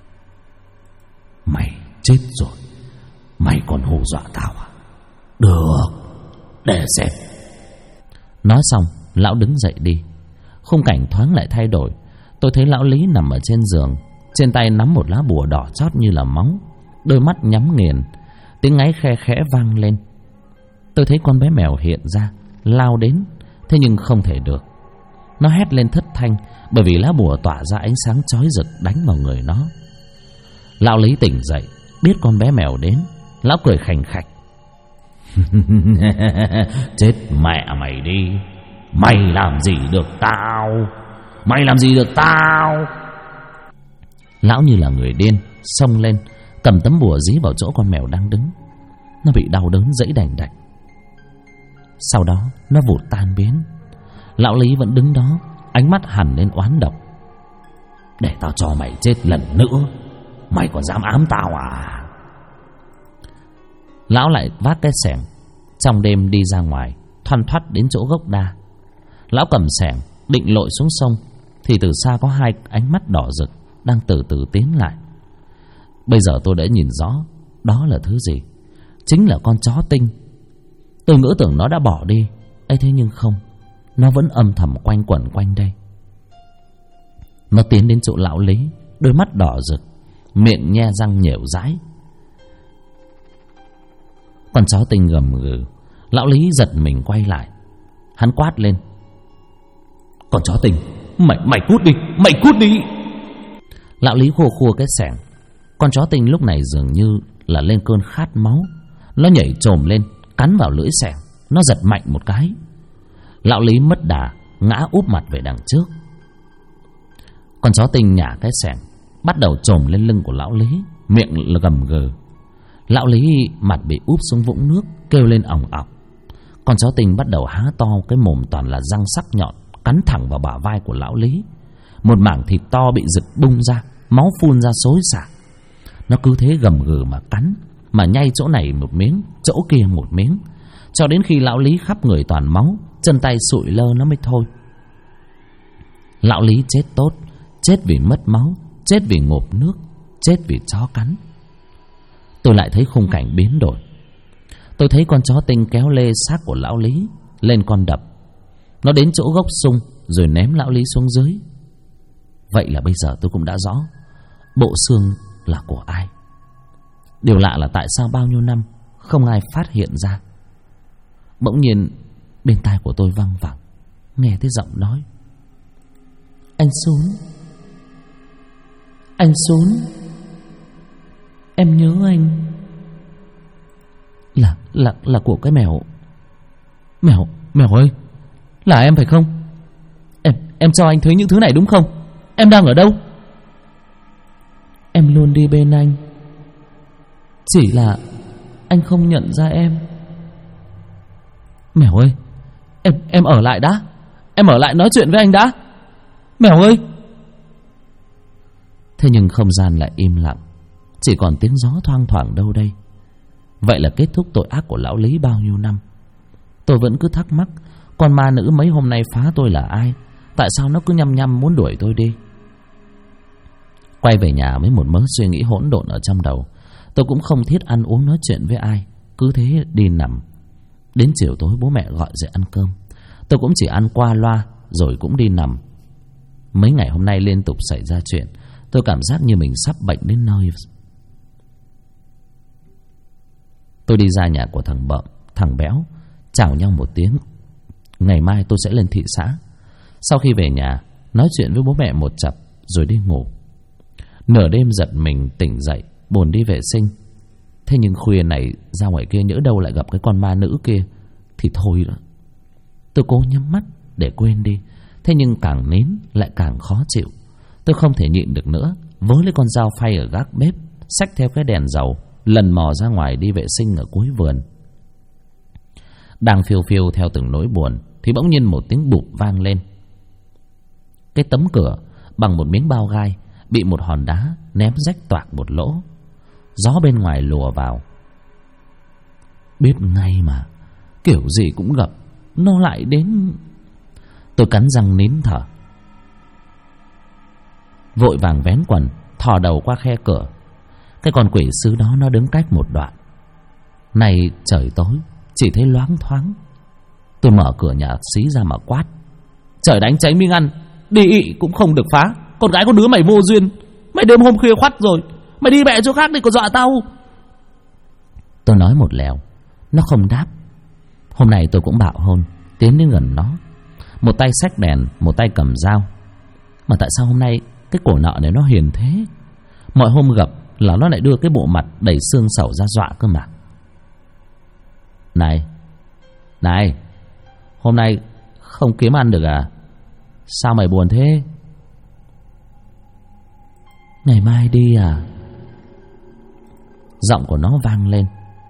Mày chết rồi, mày còn hù dọa tao à? Được, để xem. Nói xong, lão đứng dậy đi. Khung cảnh thoáng lại thay đổi. Tôi thấy lão Lý nằm ở trên giường, trên tay nắm một lá bùa đỏ chót như là máu, đôi mắt nhắm nghiền. Tiếng ngáy khe khẽ vang lên. Tôi thấy con bé mèo hiện ra, lao đến, thế nhưng không thể được. Nó hét lên thất thanh, bởi vì lá bùa tỏa ra ánh sáng chói rực đánh vào người nó. Lão Lý tỉnh dậy, biết con bé mèo đến. Lão cười khành khạch. Chết mẹ mày đi, mày làm gì được tao, mày làm gì được tao. Lão như là người điên, xông lên, cầm tấm bùa dí vào chỗ con mèo đang đứng. Nó bị đau đớn giãy đành đạch. Sau đó nó vụt tan biến. Lão Lý vẫn đứng đó, ánh mắt hằn lên oán độc. Để tao cho mày chết lần nữa, mày còn dám ám tao à? Lão lại vác cái xẻng, trong đêm đi ra ngoài, thoăn thoắt đến chỗ gốc đa. Lão cầm xẻng định lội xuống sông, thì từ xa có hai ánh mắt đỏ rực đang từ từ tiến lại. Bây giờ tôi đã nhìn rõ đó là thứ gì. Chính là con chó Tinh. Tôi ngỡ tưởng nó đã bỏ đi ấy, thế nhưng không, nó vẫn âm thầm quanh quẩn quanh đây. Nó tiến đến chỗ lão Lý, đôi mắt đỏ rực, miệng nhe răng nhẻo dãi. Con chó Tinh gầm gừ. Lão Lý giật mình quay lại. Hắn quát lên. Con chó Tinh, mày cút đi, mày cút đi. Lão Lý khua khua cái xẻng. Con chó Tinh lúc này dường như là lên cơn khát máu. Nó nhảy chồm lên, cắn vào lưỡi xẻng. Nó giật mạnh một cái. Lão Lý mất đà, ngã úp mặt về đằng trước. Con chó Tinh nhả cái xẻng, bắt đầu chồm lên lưng của lão Lý, miệng gầm gừ. Lão Lý mặt bị úp xuống vũng nước, kêu lên ỏng ọc. Con chó Tinh bắt đầu há to cái mồm toàn là răng sắc nhọn, cắn thẳng vào bả vai của lão Lý. Một mảng thịt to bị giật bung ra, máu phun ra xối xả. Nó cứ thế gầm gừ mà cắn, mà nhai chỗ này một miếng, chỗ kia một miếng, cho đến khi lão Lý khắp người toàn máu, chân tay sụi lơ nó mới thôi. Lão Lý chết tốt, chết vì mất máu, chết vì ngộp nước, chết vì chó cắn. Tôi lại thấy khung cảnh biến đổi. Tôi thấy con chó Tinh kéo lê xác của lão Lý lên con đập. Nó đến chỗ gốc sung rồi ném lão Lý xuống dưới. Vậy là bây giờ tôi cũng đã rõ bộ xương là của ai. Điều lạ là tại sao bao nhiêu năm không ai phát hiện ra. Bỗng nhiên bên tai của tôi văng vẳng, nghe thấy giọng nói. Anh Sún, anh Sún, em nhớ anh. Là của cái mèo. Mèo ơi, là em phải không? Em cho anh thấy những thứ này đúng không? Em đang ở đâu? Em luôn đi bên anh, chỉ là anh không nhận ra em. Mèo ơi, em ở lại đã. Em ở lại nói chuyện với anh đã. Mèo ơi. Thế nhưng không gian lại im lặng, chỉ còn tiếng gió thoang thoảng đâu đây. Vậy là kết thúc tội ác của lão Lý bao nhiêu năm. Tôi vẫn cứ thắc mắc, con ma nữ mấy hôm nay phá tôi là ai? Tại sao nó cứ nhăm nhăm muốn đuổi tôi đi? Quay về nhà với một mớ suy nghĩ hỗn độn ở trong đầu. Tôi cũng không thiết ăn uống nói chuyện với ai, cứ thế đi nằm. Đến chiều tối bố mẹ gọi dậy ăn cơm, tôi cũng chỉ ăn qua loa rồi cũng đi nằm. Mấy ngày hôm nay liên tục xảy ra chuyện, tôi cảm giác như mình sắp bệnh đến nơi. Tôi đi ra nhà của thằng Bợm, thằng Béo, chào nhau một tiếng. Ngày mai tôi sẽ lên thị xã. Sau khi về nhà, nói chuyện với bố mẹ một chập rồi đi ngủ. Nửa đêm giật mình tỉnh dậy, bồn đi vệ sinh. Thế nhưng khuya này ra ngoài kia nhỡ đâu lại gặp cái con ma nữ kia thì thôi đó. Tôi cố nhắm mắt để quên đi. Thế nhưng càng nín lại càng khó chịu. Tôi không thể nhịn được nữa, vớ lấy con dao phay ở gác bếp, xách theo cái đèn dầu, lần mò ra ngoài đi vệ sinh ở cuối vườn. Đang phiêu phiêu theo từng nỗi buồn thì bỗng nhiên một tiếng bụp vang lên. Cái tấm cửa bằng một miếng bao gai bị một hòn đá ném rách toạc một lỗ. Gió bên ngoài lùa vào. Biết ngay mà, kiểu gì cũng gặp, nó lại đến. Tôi cắn răng nín thở, vội vàng vén quần, thò đầu qua khe cửa. Cái con quỷ sứ đó nó đứng cách một đoạn. Này trời tối, chỉ thấy loáng thoáng. Tôi mở cửa nhà xí ra mà quát: trời đánh cháy miếng ăn, đi ị cũng không được phá. Con gái con đứa mày vô duyên, mày đêm hôm khuya khoắt rồi, mày đi mẹ chỗ khác đi, còn dọa tao. Tôi nói một lèo, nó không đáp. Hôm nay tôi cũng bạo hôn, tiến đến gần nó, một tay xách đèn, một tay cầm dao. Mà tại sao hôm nay cái cổ nợ này nó hiền thế? Mọi hôm gặp là nó lại đưa cái bộ mặt đầy xương sầu ra dọa cơ mà. Này, hôm nay không kiếm ăn được à? Sao mày buồn thế? Ngày mai đi à? Giọng của nó vang lên.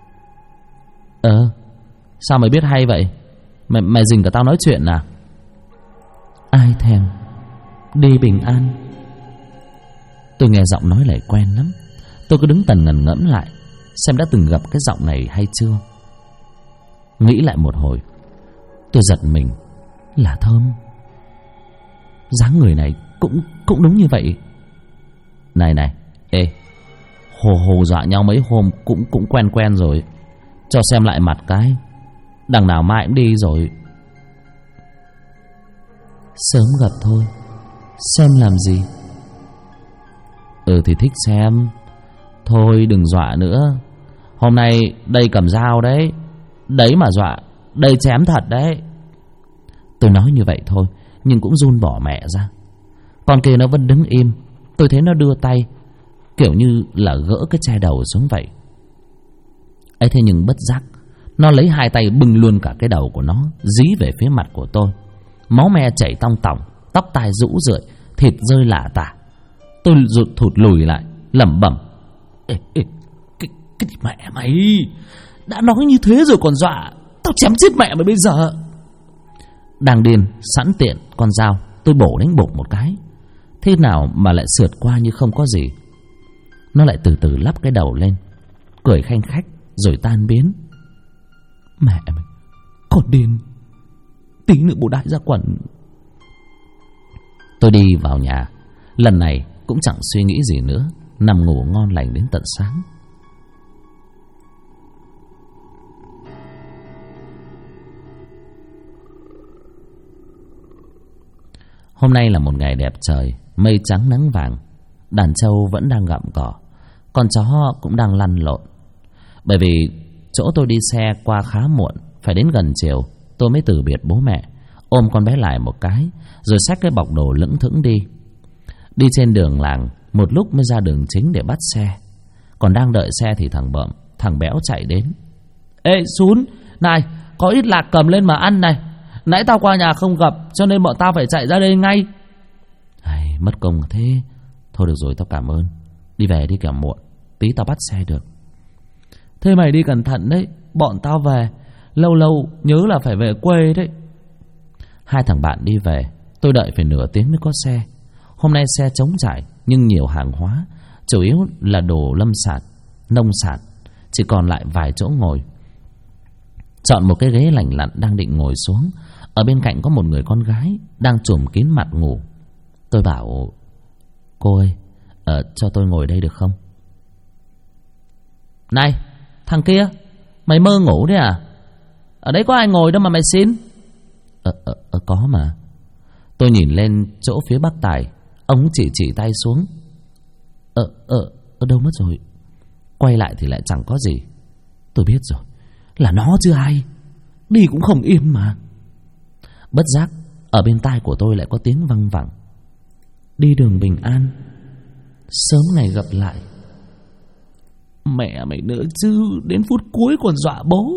Sao mày biết hay vậy? Mày dình cả tao nói chuyện à? Ai thèm, đi bình an. Tôi nghe giọng nói lại quen lắm. Tôi cứ đứng tần ngần ngẫm lại xem đã từng gặp cái giọng này hay chưa. Nghĩ lại một hồi, tôi giật mình. Là Thơm. Dáng người này cũng đúng như vậy. Này, ê, hồ dọa nhau mấy hôm cũng quen rồi. Cho xem lại mặt cái, đằng nào mai cũng đi rồi. Sớm gặp thôi, xem làm gì. Thì thích xem. Thôi đừng dọa nữa. Hôm nay đây cầm dao đấy. Đấy mà dọa, đây chém thật đấy. Tôi nói như vậy thôi, nhưng cũng run bỏ mẹ ra. Con kia nó vẫn đứng im. Tôi thấy nó đưa tay, kiểu như là gỡ cái che đầu xuống vậy. ấy thế nhưng bất giác, nó lấy hai tay bưng luôn cả cái đầu của nó, dí về phía mặt của tôi. Máu me chảy tong tỏng, tóc tai rũ rượi, thịt rơi lả tả. Tôi thụt lùi lại, lẩm bẩm: cái mẹ mày, đã nói như thế rồi còn dọa, tao chém chết mẹ mày bây giờ. Đang điên, sẵn tiện con dao, tôi bổ đánh bột một cái. Thế nào mà lại sượt qua như không có gì. Nó lại từ từ lắp cái đầu lên, cười khanh khách rồi tan biến. Mẹ mày, con điên, tí nữa bố đại ra quần. Tôi đi vào nhà, lần này cũng chẳng suy nghĩ gì nữa, nằm ngủ ngon lành đến tận sáng. Hôm nay là một ngày đẹp trời, mây trắng nắng vàng. Đàn trâu vẫn đang gặm cỏ, con chó cũng đang lăn lộn. Bởi vì chỗ tôi đi xe qua khá muộn, phải đến gần chiều tôi mới từ biệt bố mẹ, ôm con bé lại một cái, rồi xách cái bọc đồ lững thững đi. Đi trên đường làng một lúc mới ra đường chính để bắt xe. Còn đang đợi xe thì thằng Bợm, thằng Béo chạy đến. Ê Sún, này, có ít lạc cầm lên mà ăn này. Nãy tao qua nhà không gặp, cho nên bọn tao phải chạy ra đây ngay. Mất công thế. Thôi được rồi, tao cảm ơn. Đi về đi kẻo muộn, tí tao bắt xe được. Thế mày đi cẩn thận đấy, bọn tao về. Lâu lâu nhớ là phải về quê đấy. Hai thằng bạn đi về, tôi đợi phải nửa tiếng mới có xe. Hôm nay xe trống trải nhưng nhiều hàng hóa, chủ yếu là đồ lâm sản, nông sản. chỉ còn lại vài chỗ ngồi. Chọn một cái ghế lành lặn đang định ngồi xuống. Ở bên cạnh có một người con gái đang trùm kín mặt ngủ. Tôi bảo: cô ơi, cho tôi ngồi đây được không? Này, thằng kia, mày mơ ngủ đấy à? Ở đây có ai ngồi đâu mà mày xin? Có mà. Tôi nhìn lên chỗ phía bác Tài. Ông chỉ tay xuống. Đâu mất rồi? Quay lại thì lại chẳng có gì. Tôi biết rồi, là nó chứ ai. Đi cũng không yên mà. Bất giác ở bên tai của tôi lại có tiếng văng vẳng: đi đường bình an, sớm ngày gặp lại. Mẹ mày nữa chứ, đến phút cuối còn dọa bố.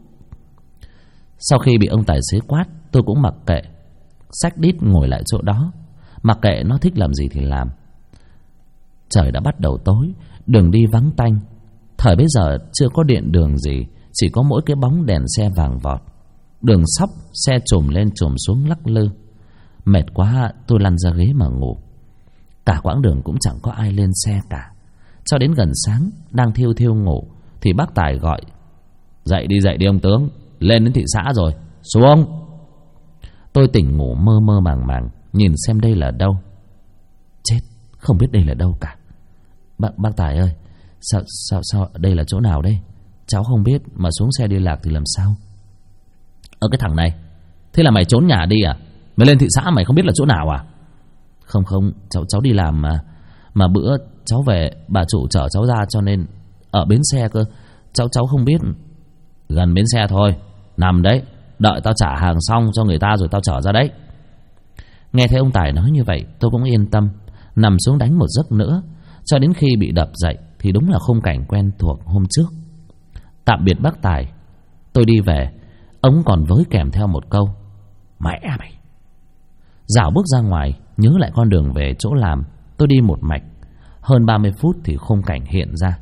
Sau khi bị ông tài xế quát, tôi cũng mặc kệ, xách đít ngồi lại chỗ đó, mặc kệ nó thích làm gì thì làm. Trời đã bắt đầu tối, đường đi vắng tanh. Thời bấy giờ chưa có điện đường gì, chỉ có mỗi cái bóng đèn xe vàng vọt. Đường sóc, xe trùm lên trùm xuống lắc lư. Mệt quá, tôi lăn ra ghế mà ngủ. Cả quãng đường cũng chẳng có ai lên xe cả. Cho đến gần sáng, đang thiêu thiêu ngủ thì bác Tài gọi: dậy đi ông tướng, lên đến thị xã rồi, xuống. Tôi tỉnh ngủ mơ mơ màng màng, nhìn xem đây là đâu. Chết, không biết đây là đâu cả. Bác Tài ơi, sao đây là chỗ nào đây? Cháu không biết, mà xuống xe đi lạc thì làm sao? Cái thằng này, thế là mày trốn nhà đi à? Mày lên thị xã mày không biết là chỗ nào à? Không, cháu đi làm mà bữa cháu về bà chủ chở cháu ra cho nên ở bến xe cơ. Cháu không biết. Gần bến xe thôi, nằm đấy, đợi tao trả hàng xong cho người ta rồi tao chở ra đấy. Nghe thấy ông Tài nói như vậy, tôi cũng yên tâm, nằm xuống đánh một giấc nữa. Cho đến khi bị đập dậy thì đúng là khung cảnh quen thuộc hôm trước. Tạm biệt bác Tài, tôi đi về. Ông còn với kèm theo một câu: mẹ mày. Dạo bước ra ngoài, nhớ lại con đường về chỗ làm, tôi đi một mạch. Hơn 30 phút thì khung cảnh hiện ra.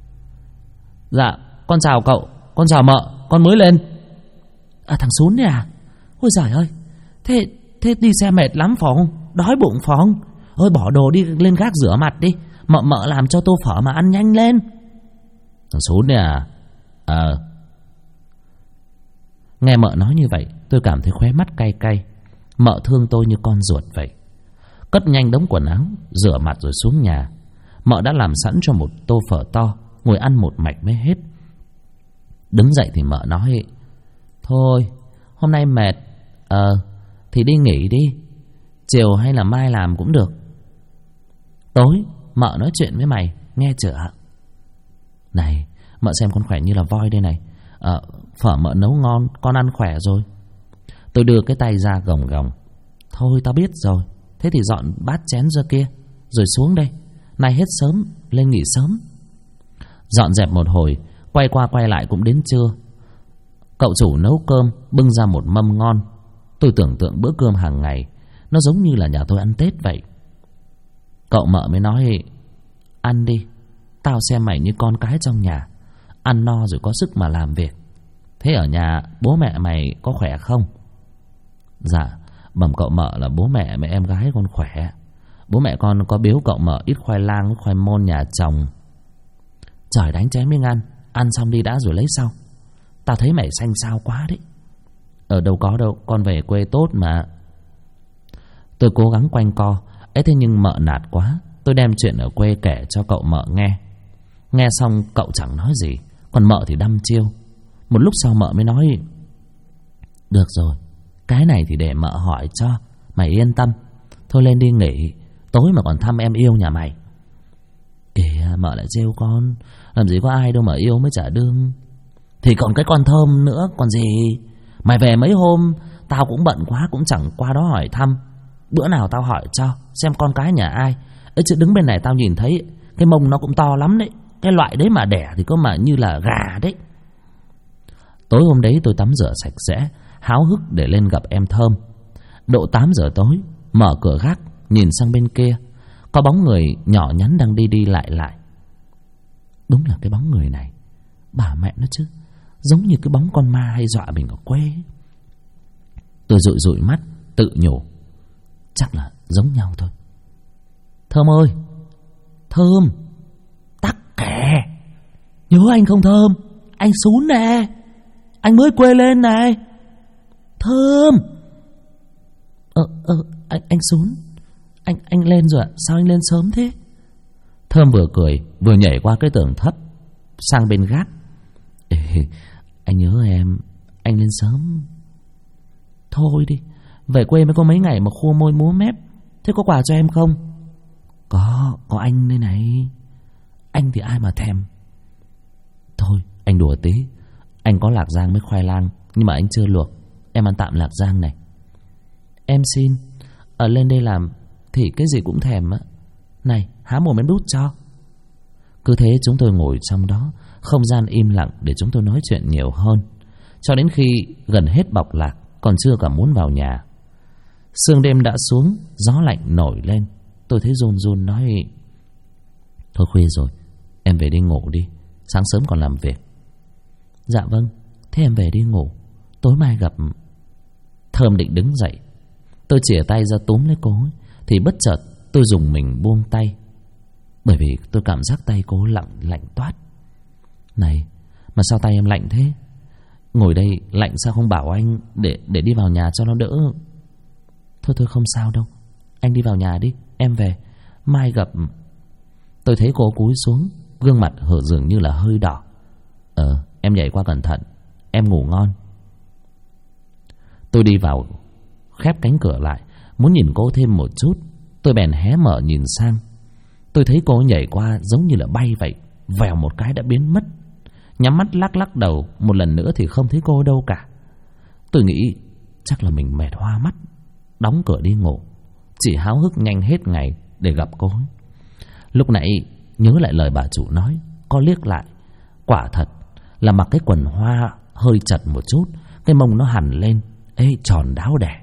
Dạ, con chào cậu, con chào mợ, con mới lên. Thằng Sún đấy à? Ôi giời ơi, thế đi xe mệt lắm phải không? Đói bụng phải không? Ôi bỏ đồ đi lên gác rửa mặt đi, mợ làm cho tô phở mà ăn nhanh lên. Thằng Sún đấy à? Nghe mợ nói như vậy, tôi cảm thấy khóe mắt cay cay. Mợ thương tôi như con ruột vậy. Cất nhanh đống quần áo, rửa mặt rồi xuống nhà. Mợ đã làm sẵn cho một tô phở to, ngồi ăn một mạch mới hết. Đứng dậy thì mợ nói: thôi, hôm nay mệt, thì đi nghỉ đi, chiều hay là mai làm cũng được. Tối, mợ nói chuyện với mày, nghe chưa? Này, mợ xem con khỏe như là voi đây này. Phở mợ nấu ngon, con ăn khỏe rồi. Tôi đưa cái tay ra gồng gồng. Thôi tao biết rồi, thế thì dọn bát chén ra kia rồi xuống đây. Nay hết sớm, lên nghỉ sớm. Dọn dẹp một hồi, quay qua quay lại cũng đến trưa. Cậu chủ nấu cơm, bưng ra một mâm ngon. Tôi tưởng tượng bữa cơm hàng ngày nó giống như là nhà tôi ăn Tết vậy. Cậu mợ mới nói: ăn đi, tao xem mày như con cái trong nhà, ăn no rồi có sức mà làm việc. Thế ở nhà bố mẹ mày có khỏe không? Dạ, bẩm cậu mợ là bố mẹ em gái con khỏe. Bố mẹ con có biếu cậu mợ ít khoai lang, khoai môn nhà chồng. Trời đánh chén miếng ăn, ăn xong đi đã rồi lấy sau. Tao thấy mày xanh xao quá đấy. Đâu có đâu, con về quê tốt mà. Tôi cố gắng quanh co, thế nhưng mợ nạt quá. Tôi đem chuyện ở quê kể cho cậu mợ nghe. Nghe xong cậu chẳng nói gì, còn mợ thì đăm chiêu. Một lúc sau mợ mới nói: được rồi, cái này thì để mợ hỏi cho, mày yên tâm. Thôi lên đi nghỉ, tối mà còn thăm em yêu nhà mày. Kìa, mợ lại trêu con, làm gì có ai đâu mà yêu mới trả đương. Thì còn cái con Thơm nữa còn gì. Mày về mấy hôm, tao cũng bận quá, cũng chẳng qua đó hỏi thăm. Bữa nào tao hỏi cho, xem con cái nhà ai. Chứ đứng bên này tao nhìn thấy cái mông nó cũng to lắm đấy. Cái loại đấy mà đẻ thì có mà như là gà đấy. Tối hôm đấy tôi tắm rửa sạch sẽ, háo hức để lên gặp em Thơm. Độ 8 giờ tối, mở cửa gác, nhìn sang bên kia, có bóng người nhỏ nhắn đang đi lại lại. Đúng là cái bóng người này, bà mẹ nó chứ, giống như cái bóng con ma hay dọa mình ở quê. Tôi dụi mắt, tự nhủ, chắc là giống nhau thôi. Thơm ơi, Thơm, tắc kè. Nhớ anh không Thơm? Anh Sún nè, anh mới quê lên này. Thơm. Anh Sún, anh lên rồi ạ. Sao anh lên sớm thế? Thơm vừa cười vừa nhảy qua cái tường thấp sang bên gác. Ê, anh nhớ em, anh lên sớm. Thôi đi, về quê mới có mấy ngày mà khua môi múa mép. Thế có quà cho em không? Có anh đây này. Anh thì ai mà thèm. Thôi anh đùa tí. Anh có lạc rang với khoai lang, nhưng mà anh chưa luộc. Em ăn tạm lạc rang này. Em xin. Lên đây làm thì cái gì cũng thèm á. Này, há mồm em đút cho. Cứ thế chúng tôi ngồi trong đó, không gian im lặng để chúng tôi nói chuyện nhiều hơn, cho đến khi gần hết bọc lạc, còn chưa cả muốn vào nhà. Sương đêm đã xuống, gió lạnh nổi lên. Tôi thấy run run nói: thôi khuya rồi, em về đi ngủ đi, sáng sớm còn làm việc. Dạ vâng, thế em về đi ngủ, tối mai gặp. Thơm định đứng dậy, tôi chìa tay ra túm lấy cô ấy, thì bất chợt tôi dùng mình buông tay, bởi vì tôi cảm giác tay cô lạnh toát. Này, mà sao tay em lạnh thế? Ngồi đây lạnh sao không bảo anh để đi vào nhà cho nó đỡ? Thôi không sao đâu, anh đi vào nhà đi, em về, mai gặp. Tôi thấy cô cúi xuống, gương mặt hở dường như là hơi đỏ. Em nhảy qua cẩn thận, em ngủ ngon. Tôi đi vào, khép cánh cửa lại, muốn nhìn cô thêm một chút. Tôi bèn hé mở nhìn sang. Tôi thấy cô nhảy qua giống như là bay vậy, vèo một cái đã biến mất. Nhắm mắt lắc đầu một lần nữa thì không thấy cô đâu cả. Tôi nghĩ chắc là mình mệt hoa mắt, đóng cửa đi ngủ, chỉ háo hức nhanh hết ngày để gặp cô ấy. Lúc nãy nhớ lại lời bà chủ nói, có liếc lại, quả thật là mặc cái quần hoa hơi chật một chút, cái mông nó hằn lên, tròn đáo đẻ.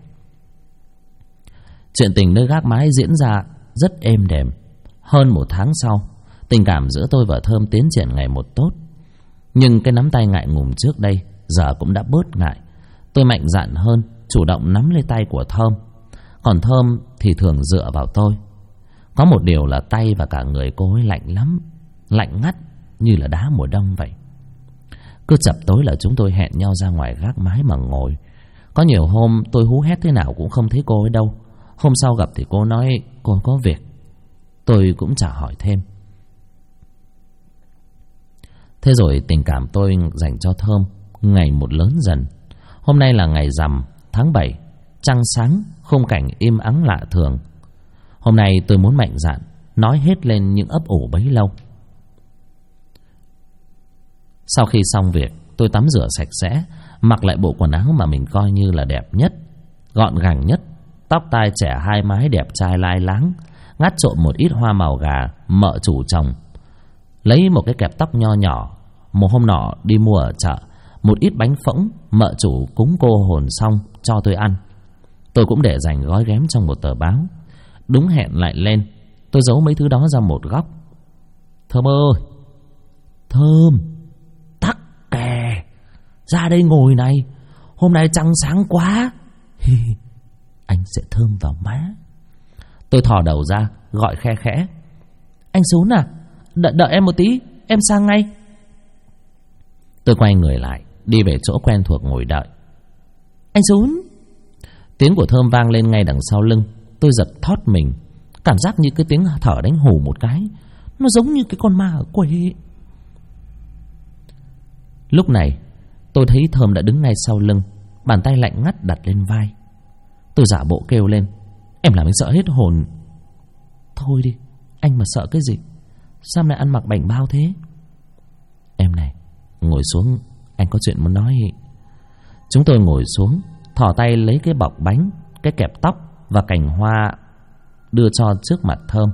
Chuyện tình nơi gác mái diễn ra rất êm đềm. Hơn một tháng sau, tình cảm giữa tôi và Thơm tiến triển ngày một tốt. Nhưng cái nắm tay ngại ngùng trước đây giờ cũng đã bớt ngại. Tôi mạnh dạn hơn, chủ động nắm lấy tay của Thơm. Còn Thơm thì thường dựa vào tôi. Có một điều là tay và cả người cô ấy lạnh lắm, lạnh ngắt như là đá mùa đông vậy. Cứ chập tối là chúng tôi hẹn nhau ra ngoài gác mái mà ngồi. Có nhiều hôm tôi hú hét thế nào cũng không thấy cô ấy đâu. Hôm sau gặp thì cô nói cô có việc. Tôi cũng chả hỏi thêm. Thế rồi tình cảm tôi dành cho Thơm ngày một lớn dần. Hôm nay là ngày rằm tháng 7, trăng sáng, khung cảnh im ắng lạ thường. Hôm nay tôi muốn mạnh dạn nói hết lên những ấp ủ bấy lâu. Sau khi xong việc, tôi tắm rửa sạch sẽ, mặc lại bộ quần áo mà mình coi như là đẹp nhất, gọn gàng nhất. Tóc tai trẻ hai mái đẹp trai lai láng, ngắt trộn một ít hoa màu gà mợ chủ trồng. Lấy một cái kẹp tóc nho nhỏ, một hôm nọ đi mua ở chợ một ít bánh phỗng mợ chủ cúng cô hồn xong cho tôi ăn. Tôi cũng để dành gói ghém trong một tờ báo. Đúng hẹn lại lên, tôi giấu mấy thứ đó ra một góc. Thơm ơi, Thơm, tắc kè, ra đây ngồi này, hôm nay trăng sáng quá. Anh sẽ thơm vào má. Tôi thò đầu ra gọi khe khẽ: anh Sún à, đợi em một tí, em sang ngay. Tôi quay người lại, đi về chỗ quen thuộc ngồi đợi. Anh Sún. Tiếng của Thơm vang lên ngay đằng sau lưng. Tôi giật thót mình, cảm giác như cái tiếng thở đánh hù một cái, nó giống như cái con ma ở quê. Lúc này tôi thấy Thơm đã đứng ngay sau lưng, bàn tay lạnh ngắt đặt lên vai. Tôi giả bộ kêu lên: em làm anh sợ hết hồn. Thôi đi, anh mà sợ cái gì, sao lại ăn mặc bảnh bao thế? Em này, ngồi xuống, anh có chuyện muốn nói. Chúng tôi ngồi xuống, thò tay lấy cái bọc bánh, cái kẹp tóc và cành hoa đưa cho trước mặt Thơm.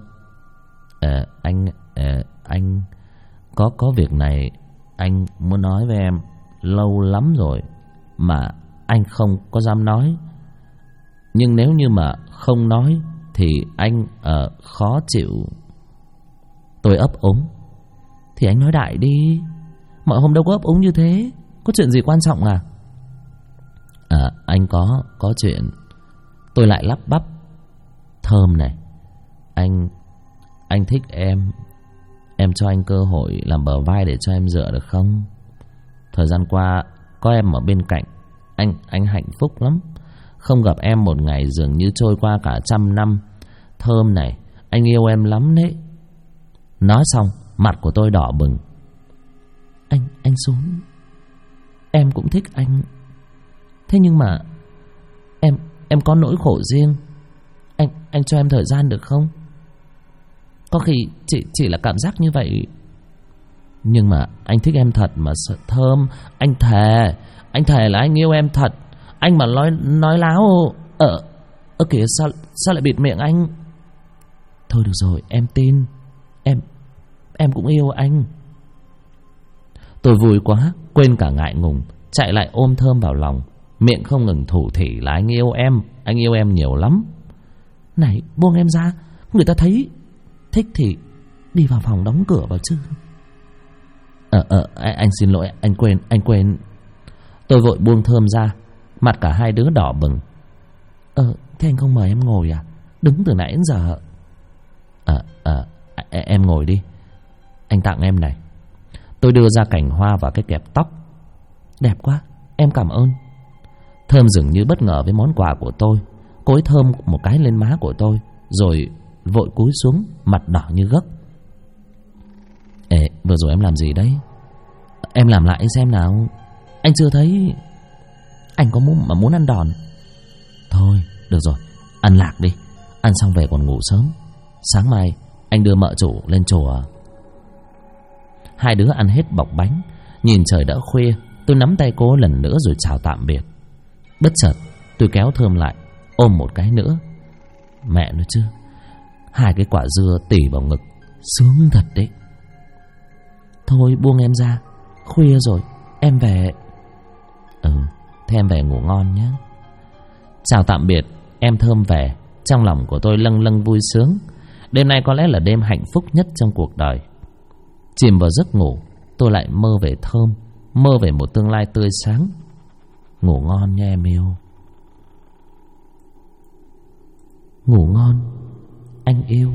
Anh có việc này anh muốn nói với em lâu lắm rồi mà anh không có dám nói. Nhưng nếu như mà không nói thì anh khó chịu. Tôi ấp úng: thì anh nói đại đi, mọi hôm đâu có ấp úng như thế. Có chuyện gì quan trọng à? Anh có chuyện. Tôi lại lắp bắp: Thơm này, anh thích em em cho anh cơ hội làm bờ vai để cho em dựa được không? Thời gian qua có em ở bên cạnh, anh hạnh phúc lắm. Không gặp em một ngày dường như trôi qua cả 100 năm. Thơm này, anh yêu em lắm đấy. Nói xong, mặt của tôi đỏ bừng. Anh xuống. Em cũng thích anh. Thế nhưng mà em có nỗi khổ riêng. Anh cho em thời gian được không? Có khi chỉ là cảm giác như vậy. Nhưng mà anh thích em thật mà Thơm. Anh thề là anh yêu em thật. Anh mà nói láo. Kìa, sao lại bịt miệng anh? Thôi được rồi, em tin. Em cũng yêu anh. Tôi vui quá, quên cả ngại ngùng, chạy lại ôm Thơm vào lòng, miệng không ngừng thủ thỉ là anh yêu em nhiều lắm. Này, buông em ra, người ta thấy. Thích thì đi vào phòng đóng cửa vào chứ. Anh xin lỗi, anh quên. Tôi vội buông Thơm ra, mặt cả hai đứa đỏ bừng. Thế anh không mời em ngồi à? Đứng từ nãy đến giờ. Em ngồi đi. Anh tặng em này. Tôi đưa ra cành hoa và cái kẹp tóc. Đẹp quá, em cảm ơn. Thơm dường như bất ngờ với món quà của tôi. Cô ấy thơm một cái lên má của tôi, rồi vội cúi xuống, mặt đỏ như gấc. Vừa rồi em làm gì đấy? Em làm lại xem nào. Anh chưa thấy. Anh có muốn ăn đòn. Thôi, được rồi, ăn lạc đi. Ăn xong về còn ngủ sớm. Sáng mai anh đưa mợ chủ lên chùa. Hai đứa ăn hết bọc bánh. Nhìn trời đã khuya, tôi nắm tay cô lần nữa rồi chào tạm biệt. Bất chợt tôi kéo Thơm lại, ôm một cái nữa. Mẹ nói chứ, hai cái quả dưa tỉ vào ngực, sướng thật đấy. Thôi buông em ra, khuya rồi, em về. Thế em về ngủ ngon nhé. Chào tạm biệt, em Thơm về. Trong lòng của tôi lâng lâng vui sướng. Đêm nay có lẽ là đêm hạnh phúc nhất trong cuộc đời. Chìm vào giấc ngủ, tôi lại mơ về Thơm, mơ về một tương lai tươi sáng. Ngủ ngon nha em yêu. Ngủ ngon, anh yêu.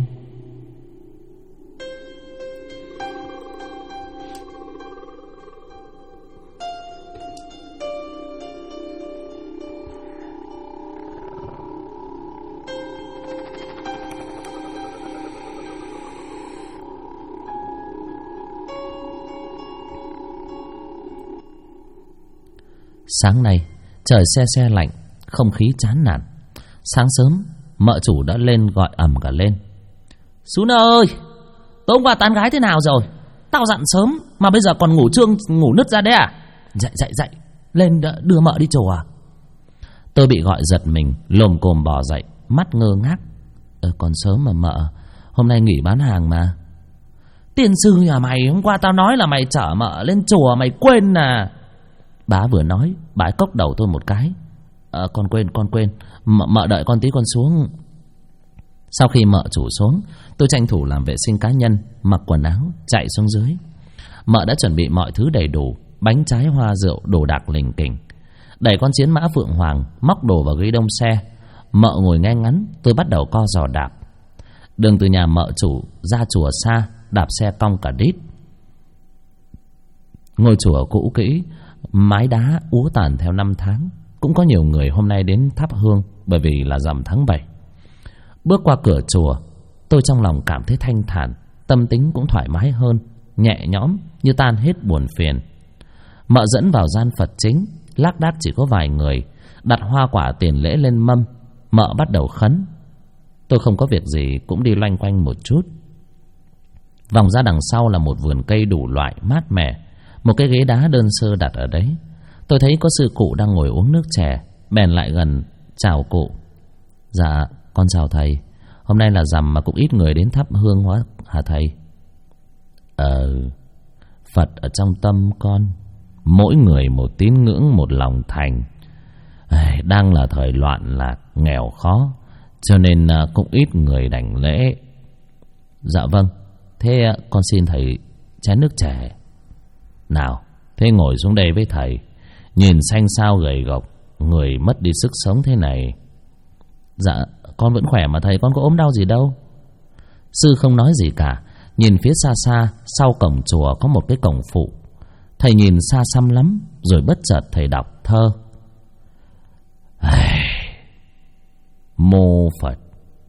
Sáng nay trời se se lạnh, không khí chán nản. Sáng sớm mợ chủ đã lên gọi ầm cả lên. Sún ơi, tối hôm qua tán gái thế nào rồi? Tao dặn sớm mà bây giờ còn ngủ trương ngủ nứt ra đấy à? Dậy, lên đưa mợ đi chùa. Tôi bị gọi giật mình, lồm cồm bò dậy, mắt ngơ ngác. Còn sớm mà mợ, hôm nay nghỉ bán hàng mà. Tiên sư nhà mày, hôm qua tao nói là mày chở mợ lên chùa, mày quên à? Bà vừa nói, bà ấy cốc đầu tôi một cái. Con quên. Mợ đợi con tí con xuống. Sau khi mợ chủ xuống, tôi tranh thủ làm vệ sinh cá nhân, mặc quần áo, chạy xuống dưới. Mợ đã chuẩn bị mọi thứ đầy đủ, bánh trái hoa rượu, đồ đạc lình kình. Đẩy con chiến mã Phượng Hoàng, móc đồ vào ghi đông xe. Mợ ngồi ngay ngắn, tôi bắt đầu co giò đạp. Đường từ nhà mợ chủ ra chùa xa, đạp xe cong cả đít. Ngôi chùa cũ kỹ, mái đá úa tàn theo năm tháng. Cũng có nhiều người hôm nay đến thắp hương bởi vì là rằm tháng 7. Bước qua cửa chùa, tôi trong lòng cảm thấy thanh thản, tâm tính cũng thoải mái hơn, nhẹ nhõm như tan hết buồn phiền. Mợ dẫn vào gian Phật chính, lác đác chỉ có vài người, đặt hoa quả tiền lễ lên mâm. Mợ bắt đầu khấn. Tôi không có việc gì cũng đi loanh quanh một chút. Vòng ra đằng sau là một vườn cây đủ loại mát mẻ. Một cái ghế đá đơn sơ đặt ở đấy. Tôi thấy có sư cụ đang ngồi uống nước chè, bèn lại gần chào cụ. Dạ, con chào thầy. Hôm nay là rằm mà cũng ít người đến thắp hương hóa hả thầy? Phật ở trong tâm con, mỗi người một tín ngưỡng, một lòng thành. Đang là thời loạn lạc, nghèo khó, cho nên cũng ít người đảnh lễ. Dạ vâng. Thế con xin thầy chén nước chè. Nào, thế ngồi xuống đây với thầy. Nhìn xanh xao gầy gộc, người mất đi sức sống thế này. Dạ, con vẫn khỏe mà thầy, con có ốm đau gì đâu. Sư không nói gì cả, Nhìn phía xa xa, sau cổng chùa có một cái cổng phụ. Thầy nhìn xa xăm lắm, rồi bất chợt thầy đọc thơ. Mô Phật.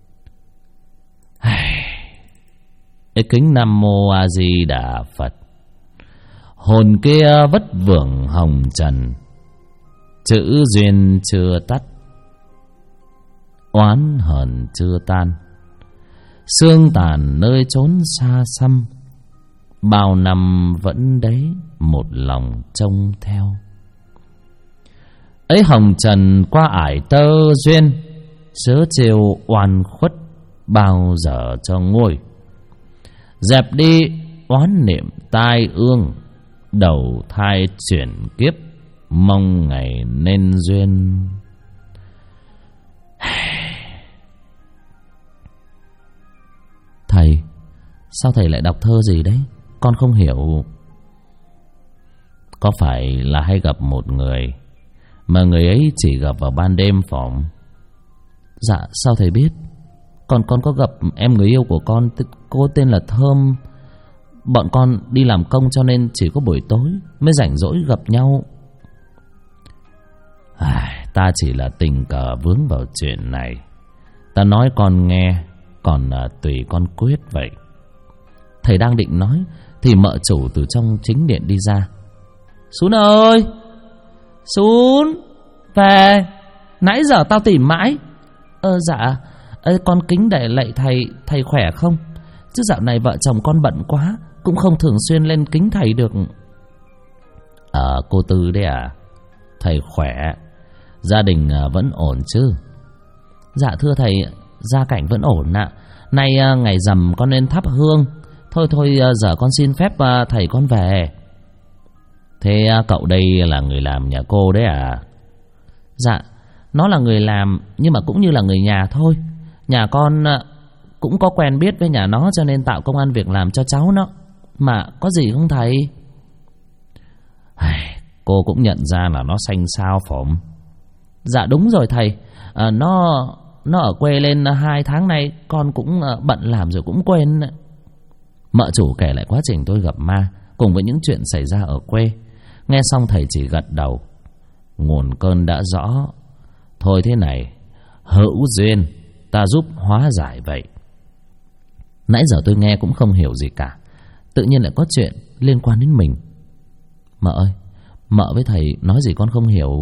Kính Nam Mô A Di Đà Phật. Hồn kia vất vưởng hồng trần, chữ duyên chưa tắt, oán hờn chưa tan, xương tàn nơi chốn xa xăm, bao năm vẫn đấy một lòng trông theo. Ấy hồng trần qua ải tơ duyên, chớ trêu oan khuất bao giờ cho nguôi. Dẹp đi oán niệm tai ương, đầu thai chuyển kiếp, mong ngày nên duyên. Thầy, sao thầy lại đọc thơ gì đấy? Con không hiểu. Có phải là hay gặp một người mà người ấy chỉ gặp vào ban đêm phỏng? Dạ, sao thầy biết? Con có gặp em người yêu của con, cô tên là Thơm. Bọn con đi làm công cho nên chỉ có buổi tối mới rảnh rỗi gặp nhau. Ta chỉ là tình cờ vướng vào chuyện này. Ta nói con nghe, còn tùy con quyết vậy. Thầy đang định nói thì mợ chủ từ trong chính điện đi ra. Sún ơi, Sún, về. Nãy giờ tao tìm mãi. Dạ, con kính để lạy thầy khỏe không? Chứ dạo này vợ chồng con bận quá, cũng không thường xuyên lên kính thầy được. Cô Tư đấy à? Thầy khỏe, gia đình vẫn ổn chứ? Dạ thưa thầy, gia cảnh vẫn ổn ạ. Nay ngày rằm con nên thắp hương. Thôi giờ con xin phép thầy con về. Thế cậu đây là người làm nhà cô đấy à? Dạ, nó là người làm nhưng mà cũng như là người nhà thôi. Nhà con cũng có quen biết với nhà nó cho nên tạo công ăn việc làm cho cháu nó. Mà có gì không thầy? Cô cũng nhận ra là nó xanh xao phỏng. Dạ đúng rồi thầy. Nó ở quê lên 2 tháng nay, con cũng bận làm rồi cũng quên. Mợ chủ kể lại quá trình tôi gặp ma cùng với những chuyện xảy ra ở quê. Nghe xong thầy chỉ gật đầu. Nguồn cơn đã rõ. Thôi thế này, hữu duyên, ta giúp hóa giải vậy. Nãy giờ tôi nghe cũng không hiểu gì cả, tự nhiên lại có chuyện liên quan đến mình. Mợ ơi, mợ với thầy nói gì con không hiểu.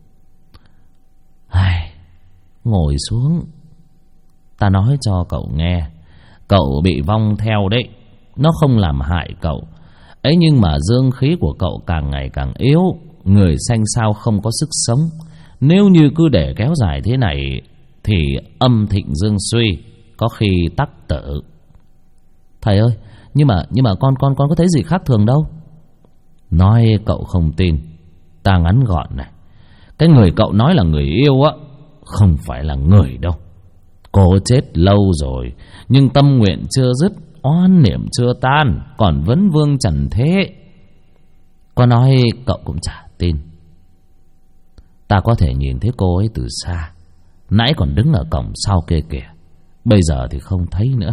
Ngồi xuống, ta nói cho cậu nghe. Cậu bị vong theo đấy. Nó không làm hại cậu ấy, nhưng mà dương khí của cậu càng ngày càng yếu, người xanh xao không có sức sống. Nếu như cứ để kéo dài thế này thì âm thịnh dương suy, có khi tắc tử. Thầy ơi, nhưng mà con có thấy gì khác thường đâu. Nói cậu không tin, ta ngắn gọn này. Cái người cậu nói là người yêu á, không phải là người đâu. Cô chết lâu rồi, nhưng tâm nguyện chưa dứt, oan niệm chưa tan, còn vấn vương trần thế. Có nói cậu cũng chả tin. Ta có thể nhìn thấy cô ấy từ xa, nãy còn đứng ở cổng sau kia kìa, bây giờ thì không thấy nữa.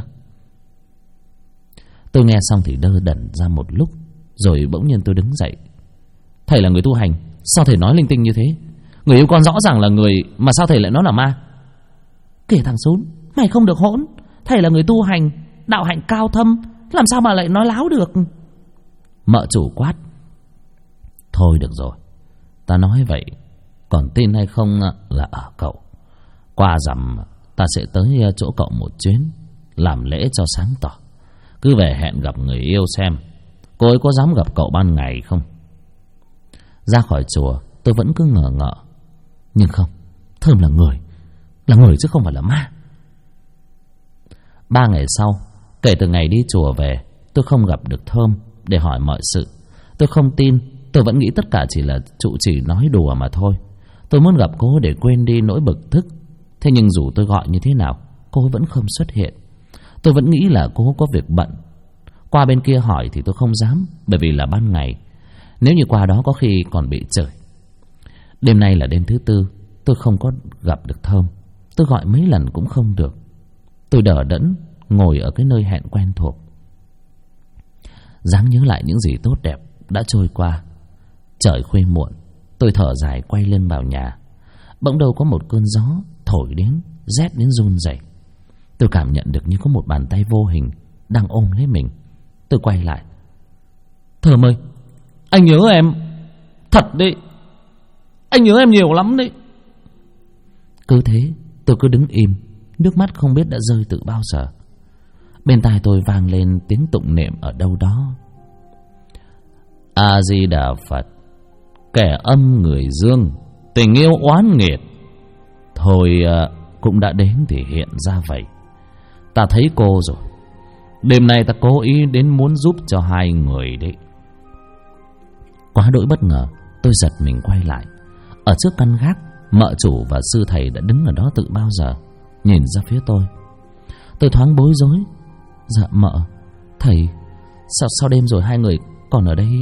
Tôi nghe xong thì đơ đẩn ra một lúc, rồi bỗng nhiên tôi đứng dậy. Thầy là người tu hành, sao thầy nói linh tinh như thế? Người yêu con rõ ràng là người, mà sao thầy lại nói là ma? Kể thằng Sún, mày không được hỗn. Thầy là người tu hành, đạo hạnh cao thâm, làm sao mà lại nói láo được? Mợ chủ quát. Thôi được rồi, ta nói vậy, còn tin hay không là ở cậu. Qua rằm ta sẽ tới chỗ cậu một chuyến, làm lễ cho sáng tỏ. Cứ về hẹn gặp người yêu xem cô ấy có dám gặp cậu ban ngày không. Ra khỏi chùa tôi vẫn cứ ngờ ngợ. Nhưng không, Thơm là người chứ không phải là ma. 3 ngày sau, kể từ ngày đi chùa về, tôi không gặp được Thơm để hỏi mọi sự. Tôi không tin, tôi vẫn nghĩ tất cả chỉ là trụ chỉ nói đùa mà thôi. Tôi muốn gặp cô để quên đi nỗi bực tức. Thế nhưng dù tôi gọi như thế nào, cô vẫn không xuất hiện. Tôi vẫn nghĩ là cô có việc bận. Qua bên kia hỏi thì tôi không dám, bởi vì là ban ngày. Nếu như qua đó có khi còn bị chửi. Đêm nay là đêm thứ 4, tôi không có gặp được Thơm. Tôi gọi mấy lần cũng không được. Tôi đờ đẫn ngồi ở cái nơi hẹn quen thuộc. Dáng nhớ lại những gì tốt đẹp đã trôi qua. Trời khuya muộn, tôi thở dài quay lưng vào nhà. Bỗng đâu có một cơn gió thổi đến, rét đến run rẩy. Tôi cảm nhận được như có một bàn tay vô hình đang ôm lấy mình. Tôi quay lại. Thơm ơi, anh nhớ em thật đấy. Anh nhớ em nhiều lắm đấy. Cứ thế tôi cứ đứng im, nước mắt không biết đã rơi từ bao giờ. Bên tai tôi vang lên tiếng tụng niệm ở đâu đó. A Di Đà Phật, kẻ âm người dương, tình yêu oán nghiệt. Thôi cũng đã đến thì hiện ra vậy. Ta thấy cô rồi. Đêm nay ta cố ý đến muốn giúp cho hai người đấy. Quá đỗi bất ngờ, tôi giật mình quay lại. Ở trước căn gác, mợ chủ và sư thầy đã đứng ở đó từ bao giờ, nhìn ra phía tôi. Tôi thoáng bối rối. Dạ mợ, thầy, sao đêm rồi hai người còn ở đây?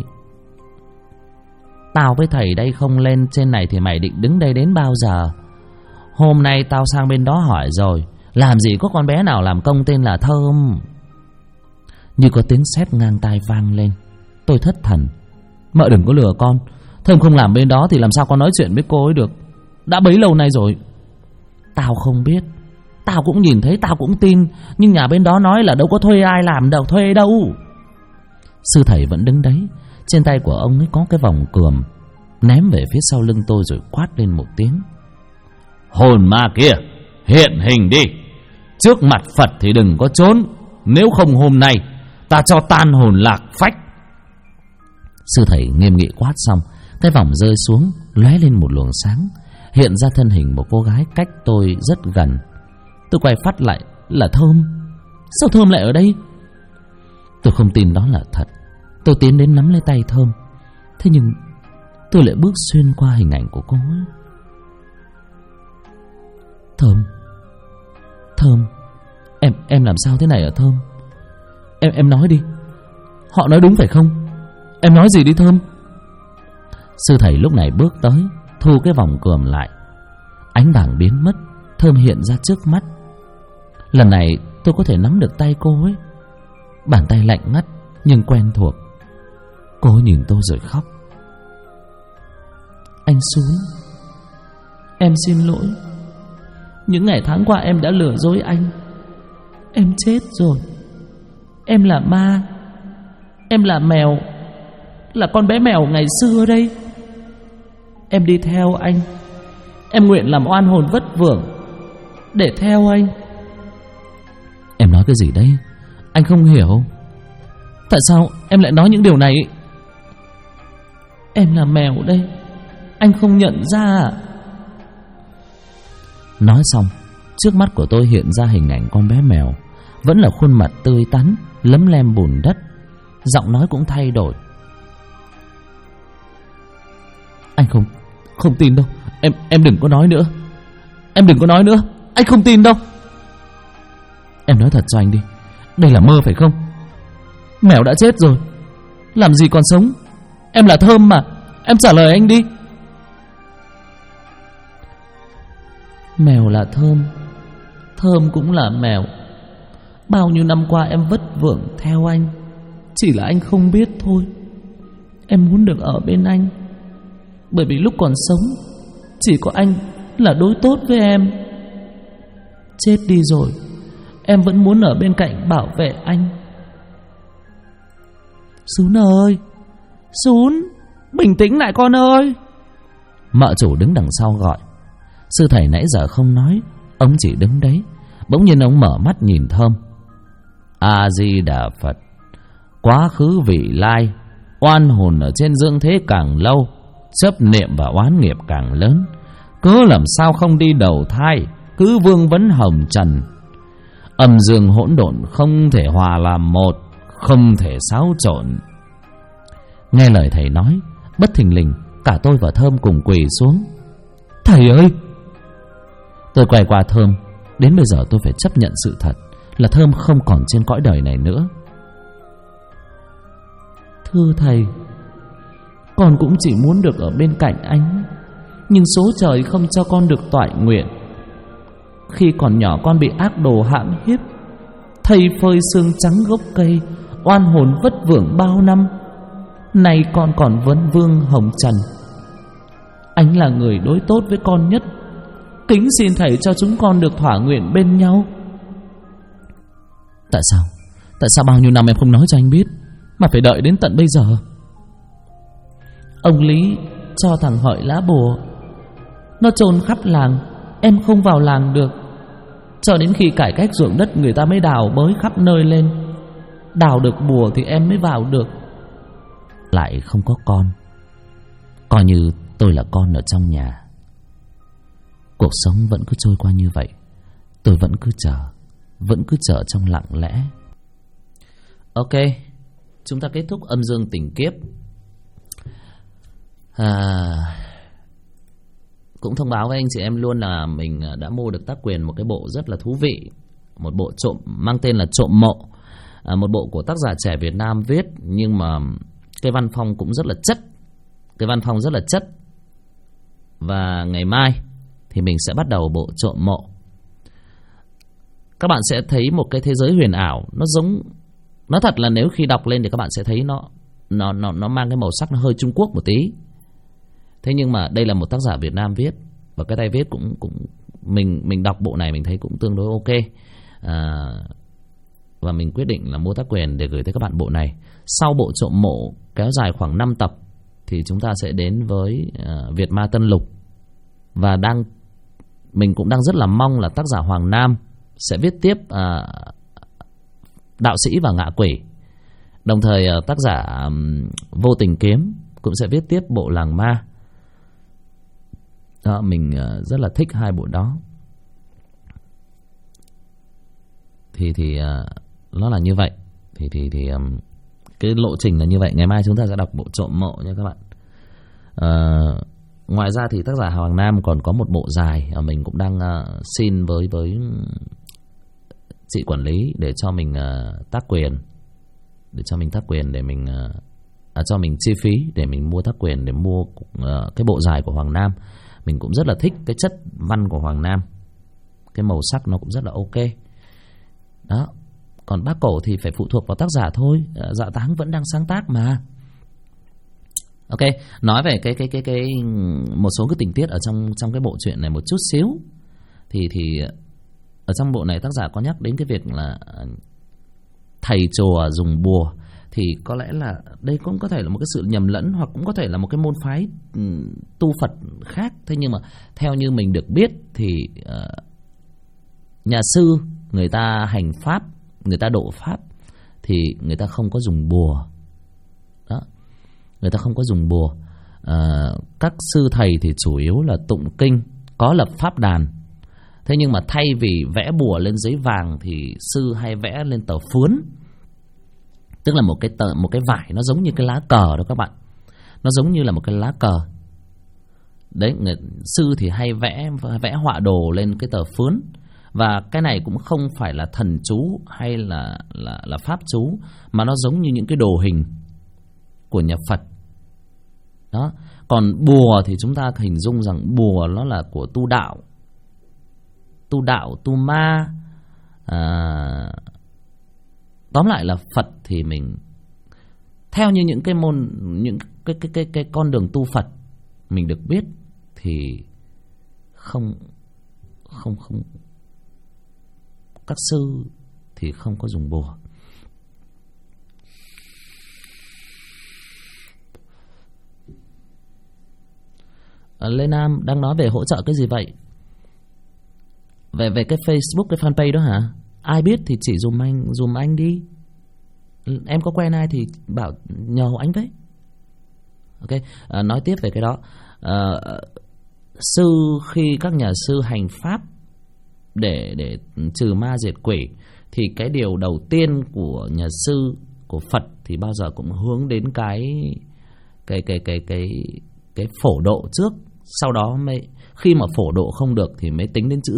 Tao với thầy đây không lên trên này thì mày định đứng đây đến bao giờ? Hôm nay tao sang bên đó hỏi rồi, làm gì có con bé nào làm công tên là Thơm. Như có tiếng sét ngang tai vang lên. Tôi thất thần. Mợ đừng có lừa con. Thơm không làm bên đó thì làm sao con nói chuyện với cô ấy được. Đã bấy lâu nay rồi. Tao không biết. Tao cũng nhìn thấy, tao cũng tin. Nhưng nhà bên đó nói là đâu có thuê ai làm đâu, thuê đâu. Sư thầy vẫn đứng đấy. Trên tay của ông ấy có cái vòng cườm, ném về phía sau lưng tôi rồi quát lên một tiếng. Hồn ma kia, hiện hình đi. Trước mặt Phật thì đừng có trốn. Nếu không hôm nay ta cho tan hồn lạc phách. Sư thầy nghiêm nghị quát xong, cái vòng rơi xuống, lóe lên một luồng sáng, hiện ra thân hình một cô gái cách tôi rất gần. Tôi quay phát lại, là Thơm. Sao Thơm lại ở đây? Tôi không tin đó là thật. Tôi tiến đến nắm lấy tay Thơm. Thế nhưng tôi lại bước xuyên qua hình ảnh của cô ấy. Thơm, em làm sao thế này hả Thơm? Em nói đi. Họ nói đúng phải không? Em nói gì đi Thơm? Sư thầy lúc này bước tới, thu cái vòng cườm lại. Ánh bảng biến mất, Thơm hiện ra trước mắt. Lần này tôi có thể nắm được tay cô ấy. Bàn tay lạnh ngắt nhưng quen thuộc. Cô ấy nhìn tôi rồi khóc. Anh Sún, em xin lỗi. Những ngày tháng qua em đã lừa dối anh. Em chết rồi. Em là ma. Em là mèo. Là con bé mèo ngày xưa đây. Em đi theo anh. Em nguyện làm oan hồn vất vưởng để theo anh. Em nói cái gì đấy? Anh không hiểu. Tại sao em lại nói những điều này? Em là mèo đây. Anh không nhận ra à? Nói xong, trước mắt của tôi hiện ra hình ảnh con bé mèo. Vẫn là khuôn mặt tươi tắn, lấm lem bùn đất. Giọng nói cũng thay đổi. Anh không tin đâu. Em đừng có nói nữa. Em đừng có nói nữa. Anh không tin đâu. Em nói thật cho anh đi. Đây là mơ phải không? Mèo đã chết rồi, làm gì còn sống. Em là Thơm mà. Em trả lời anh đi. Mèo là Thơm, Thơm cũng là mèo. Bao nhiêu năm qua em vất vưởng theo anh, chỉ là anh không biết thôi. Em muốn được ở bên anh, bởi vì lúc còn sống chỉ có anh là đối tốt với em. Chết đi rồi, em vẫn muốn ở bên cạnh bảo vệ anh. Sún ơi, Sún, bình tĩnh lại con ơi. Mợ chủ đứng đằng sau gọi. Sư thầy nãy giờ không nói, ông chỉ đứng đấy. Bỗng nhiên ông mở mắt nhìn Thơm. A Di Đà Phật, quá khứ vị lai, oan hồn ở trên dương thế càng lâu, chấp niệm và oán nghiệp càng lớn. Cớ làm sao không đi đầu thai, cứ vương vấn hồng trần. Âm dương hỗn độn không thể hòa làm một, không thể xáo trộn. Nghe lời thầy nói, bất thình lình cả tôi và Thơm cùng quỳ xuống. Thầy ơi! Tôi quay qua Thơm. Đến bây giờ tôi phải chấp nhận sự thật là Thơm không còn trên cõi đời này nữa. Thưa thầy, con cũng chỉ muốn được ở bên cạnh anh, nhưng số trời không cho con được toại nguyện. Khi còn nhỏ con bị ác đồ hãm hiếp, thầy phơi xương trắng gốc cây oan hồn vất vưởng bao năm, nay con còn vấn vương hồng trần. Anh là người đối tốt với con nhất, kính xin thầy cho chúng con được thỏa nguyện bên nhau. Tại sao bao nhiêu năm em không nói cho anh biết, mà phải đợi đến tận bây giờ? Ông Lý cho thằng Hợi lá bùa, nó chôn khắp làng, em không vào làng được. Cho đến khi cải cách ruộng đất, người ta mới đào bới khắp nơi lên. Đào được bùa thì em mới vào được. Lại không có con, coi như tôi là con ở trong nhà. Cuộc sống vẫn cứ trôi qua như vậy. Tôi vẫn cứ chờ trong lặng lẽ. Ok, chúng ta kết thúc âm dương tình kiếp. Cũng thông báo với anh chị em luôn là mình đã mua được tác quyền một cái bộ rất là thú vị, một bộ trộm mang tên là Trộm Mộ, một bộ của tác giả trẻ Việt Nam viết, nhưng mà cái văn phong cũng rất là chất. Và ngày mai thì mình sẽ bắt đầu bộ Trộm Mộ. Các bạn sẽ thấy một cái thế giới huyền ảo, nó thật là nếu khi đọc lên thì các bạn sẽ thấy nó mang cái màu sắc nó hơi Trung Quốc một tí. Thế nhưng mà đây là một tác giả Việt Nam viết, và cái tay viết cũng mình đọc bộ này mình thấy cũng tương đối ok. Và mình quyết định là mua tác quyền để gửi tới các bạn bộ này. Sau bộ Trộm Mộ kéo dài khoảng 5 tập thì chúng ta sẽ đến với Việt Ma Tân Lục. Và mình cũng đang rất là mong là tác giả Hoàng Nam sẽ viết tiếp Đạo Sĩ và Ngạ Quỷ. Đồng thời tác giả Vô Tình Kiếm cũng sẽ viết tiếp bộ Làng Ma. Đó, mình rất là thích hai bộ đó. Thì nó là như vậy. Thì cái lộ trình là như vậy. Ngày mai chúng ta sẽ đọc bộ Trộm Mộ nha các bạn. Ngoài ra thì tác giả Hoàng Nam còn có một bộ dài, mình cũng đang xin với chị quản lý để cho mình tác quyền, để mình cho mình chi phí để mình mua tác quyền để mua cái bộ dài của Hoàng Nam. Mình cũng rất là thích cái chất văn của Hoàng Nam, cái màu sắc nó cũng rất là ok đó. Còn Bác Cổ thì phải phụ thuộc vào tác giả thôi. Dạ Táng vẫn đang sáng tác mà. Ok, nói về cái một số cái tình tiết ở trong cái bộ truyện này một chút xíu. Thì ở trong bộ này tác giả có nhắc đến cái việc là thầy chùa dùng bùa. Thì có lẽ là đây cũng có thể là một cái sự nhầm lẫn, hoặc cũng có thể là một cái môn phái tu Phật khác. Thế nhưng mà theo như mình được biết thì nhà sư người ta hành pháp, người ta độ pháp thì người ta không có dùng bùa đó. Người ta không có dùng bùa. Các sư thầy thì chủ yếu là tụng kinh, có lập pháp đàn. Thế nhưng mà thay vì vẽ bùa lên giấy vàng thì sư hay vẽ lên tờ phướn, tức là một cái vải nó giống như cái lá cờ đó các bạn. Nó giống như là một cái lá cờ. Đấy, sư thì hay vẽ họa đồ lên cái tờ phướn. Và cái này cũng không phải là thần chú hay là pháp chú, mà nó giống như những cái đồ hình của nhà Phật đó. Còn bùa thì chúng ta hình dung rằng bùa nó là của tu đạo, tu ma. Tóm lại là Phật thì mình theo như những cái con đường tu Phật mình được biết thì không các sư thì không có dùng bùa. Lê Nam đang nói về hỗ trợ cái gì vậy? Về cái Facebook, cái fanpage đó hả? Ai biết thì chỉ dùm anh đi. Em có quen ai thì bảo nhờ anh với. Ok, nói tiếp về cái đó. Khi các nhà sư hành pháp để trừ ma diệt quỷ thì cái điều đầu tiên của nhà sư, của Phật thì bao giờ cũng hướng đến cái phổ độ trước. Sau đó mới khi mà phổ độ không được thì mới tính đến chữ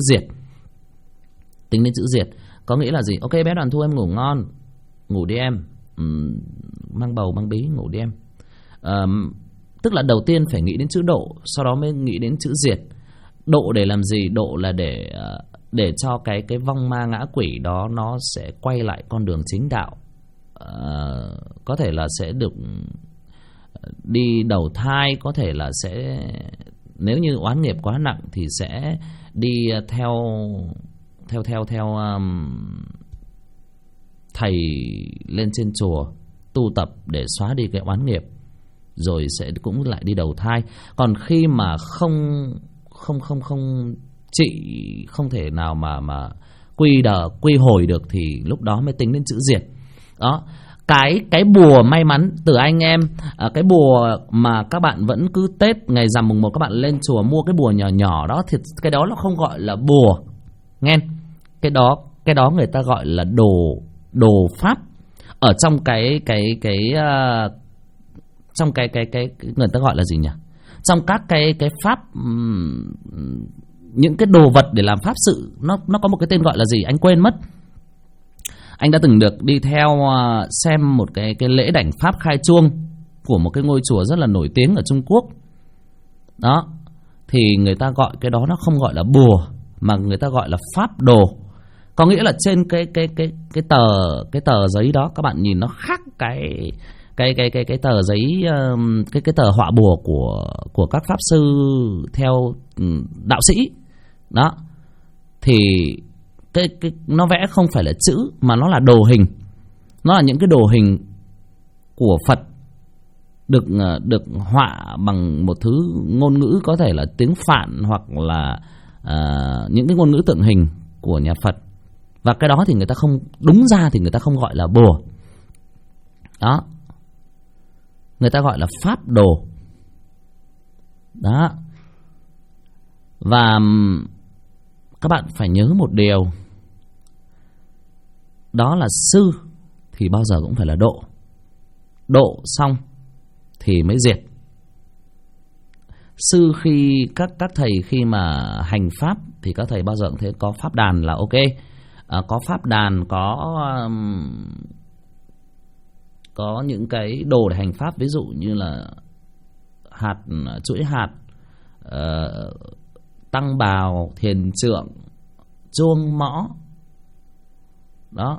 diệt. Có nghĩa là gì? Ok bé Đoàn Thu em ngủ ngon, ngủ đi em. Mang bầu mang bí, ngủ đi em. Tức là đầu tiên phải nghĩ đến chữ độ, sau đó mới nghĩ đến chữ diệt. Độ để làm gì? Độ là để cho cái vong ma ngã quỷ đó nó sẽ quay lại con đường chính đạo. có thể là sẽ được đi đầu thai, có thể là sẽ, nếu như oán nghiệp quá nặng thì sẽ đi theo thầy lên trên chùa tu tập để xóa đi cái oán nghiệp, rồi sẽ cũng lại đi đầu thai. Còn khi mà không trị, không thể nào mà quy hồi được thì lúc đó mới tính đến chữ diệt. Đó, cái bùa may mắn từ anh em, cái bùa mà các bạn vẫn cứ Tết ngày rằm mùng 1 các bạn lên chùa mua cái bùa nhỏ nhỏ đó, thì cái đó nó không gọi là bùa nghe. Cái đó người ta gọi là đồ pháp. Ở trong cái trong cái người ta gọi là gì nhỉ? Trong các cái pháp, những cái đồ vật để làm pháp sự, nó có một cái tên gọi là gì anh quên mất. Anh đã từng được đi theo xem một cái lễ đảnh pháp khai chuông của một cái ngôi chùa rất là nổi tiếng ở Trung Quốc. Đó, thì người ta gọi cái đó nó không gọi là bùa mà người ta gọi là pháp đồ. Có nghĩa là trên cái tờ giấy đó các bạn nhìn nó khác cái tờ giấy, cái tờ họa bùa của các pháp sư theo đạo sĩ. Đó, thì nó vẽ không phải là chữ mà nó là đồ hình. Nó là những cái đồ hình của Phật được họa bằng một thứ ngôn ngữ, có thể là tiếng Phạn hoặc là những cái ngôn ngữ tượng hình của nhà Phật. Và cái đó thì người ta không, đúng ra thì người ta không gọi là bùa. Đó, người ta gọi là pháp đồ. Đó. Và các bạn phải nhớ một điều, đó là sư thì bao giờ cũng phải là độ. Độ xong thì mới diệt. Sư khi các thầy khi mà hành pháp thì các thầy bao giờ cũng thế, có pháp đàn là ok. Có pháp đàn, có những cái đồ để hành pháp, ví dụ như là chuỗi hạt, tăng bào, thiền trượng, chuông mõ. Đó.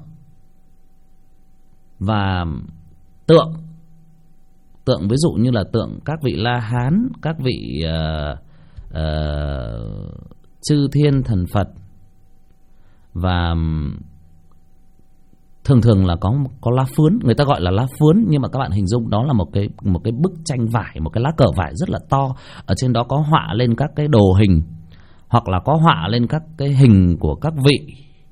Và tượng ví dụ như là tượng các vị La Hán, các vị chư thiên thần Phật. Và thường là có lá phướn, người ta gọi là lá phướn, nhưng mà các bạn hình dung đó là một cái bức tranh vải, một cái lá cờ vải rất là to, ở trên đó có họa lên các cái đồ hình, hoặc là có họa lên các cái hình của các vị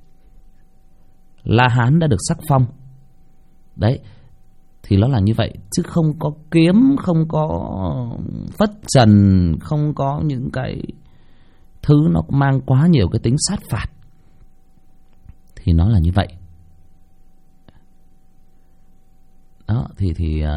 La Hán đã được sắc phong. Đấy, thì nó là như vậy, chứ không có kiếm, không có phất trần, không có những cái thứ nó mang quá nhiều cái tính sát phạt. Thì nó là như vậy. Đó, thì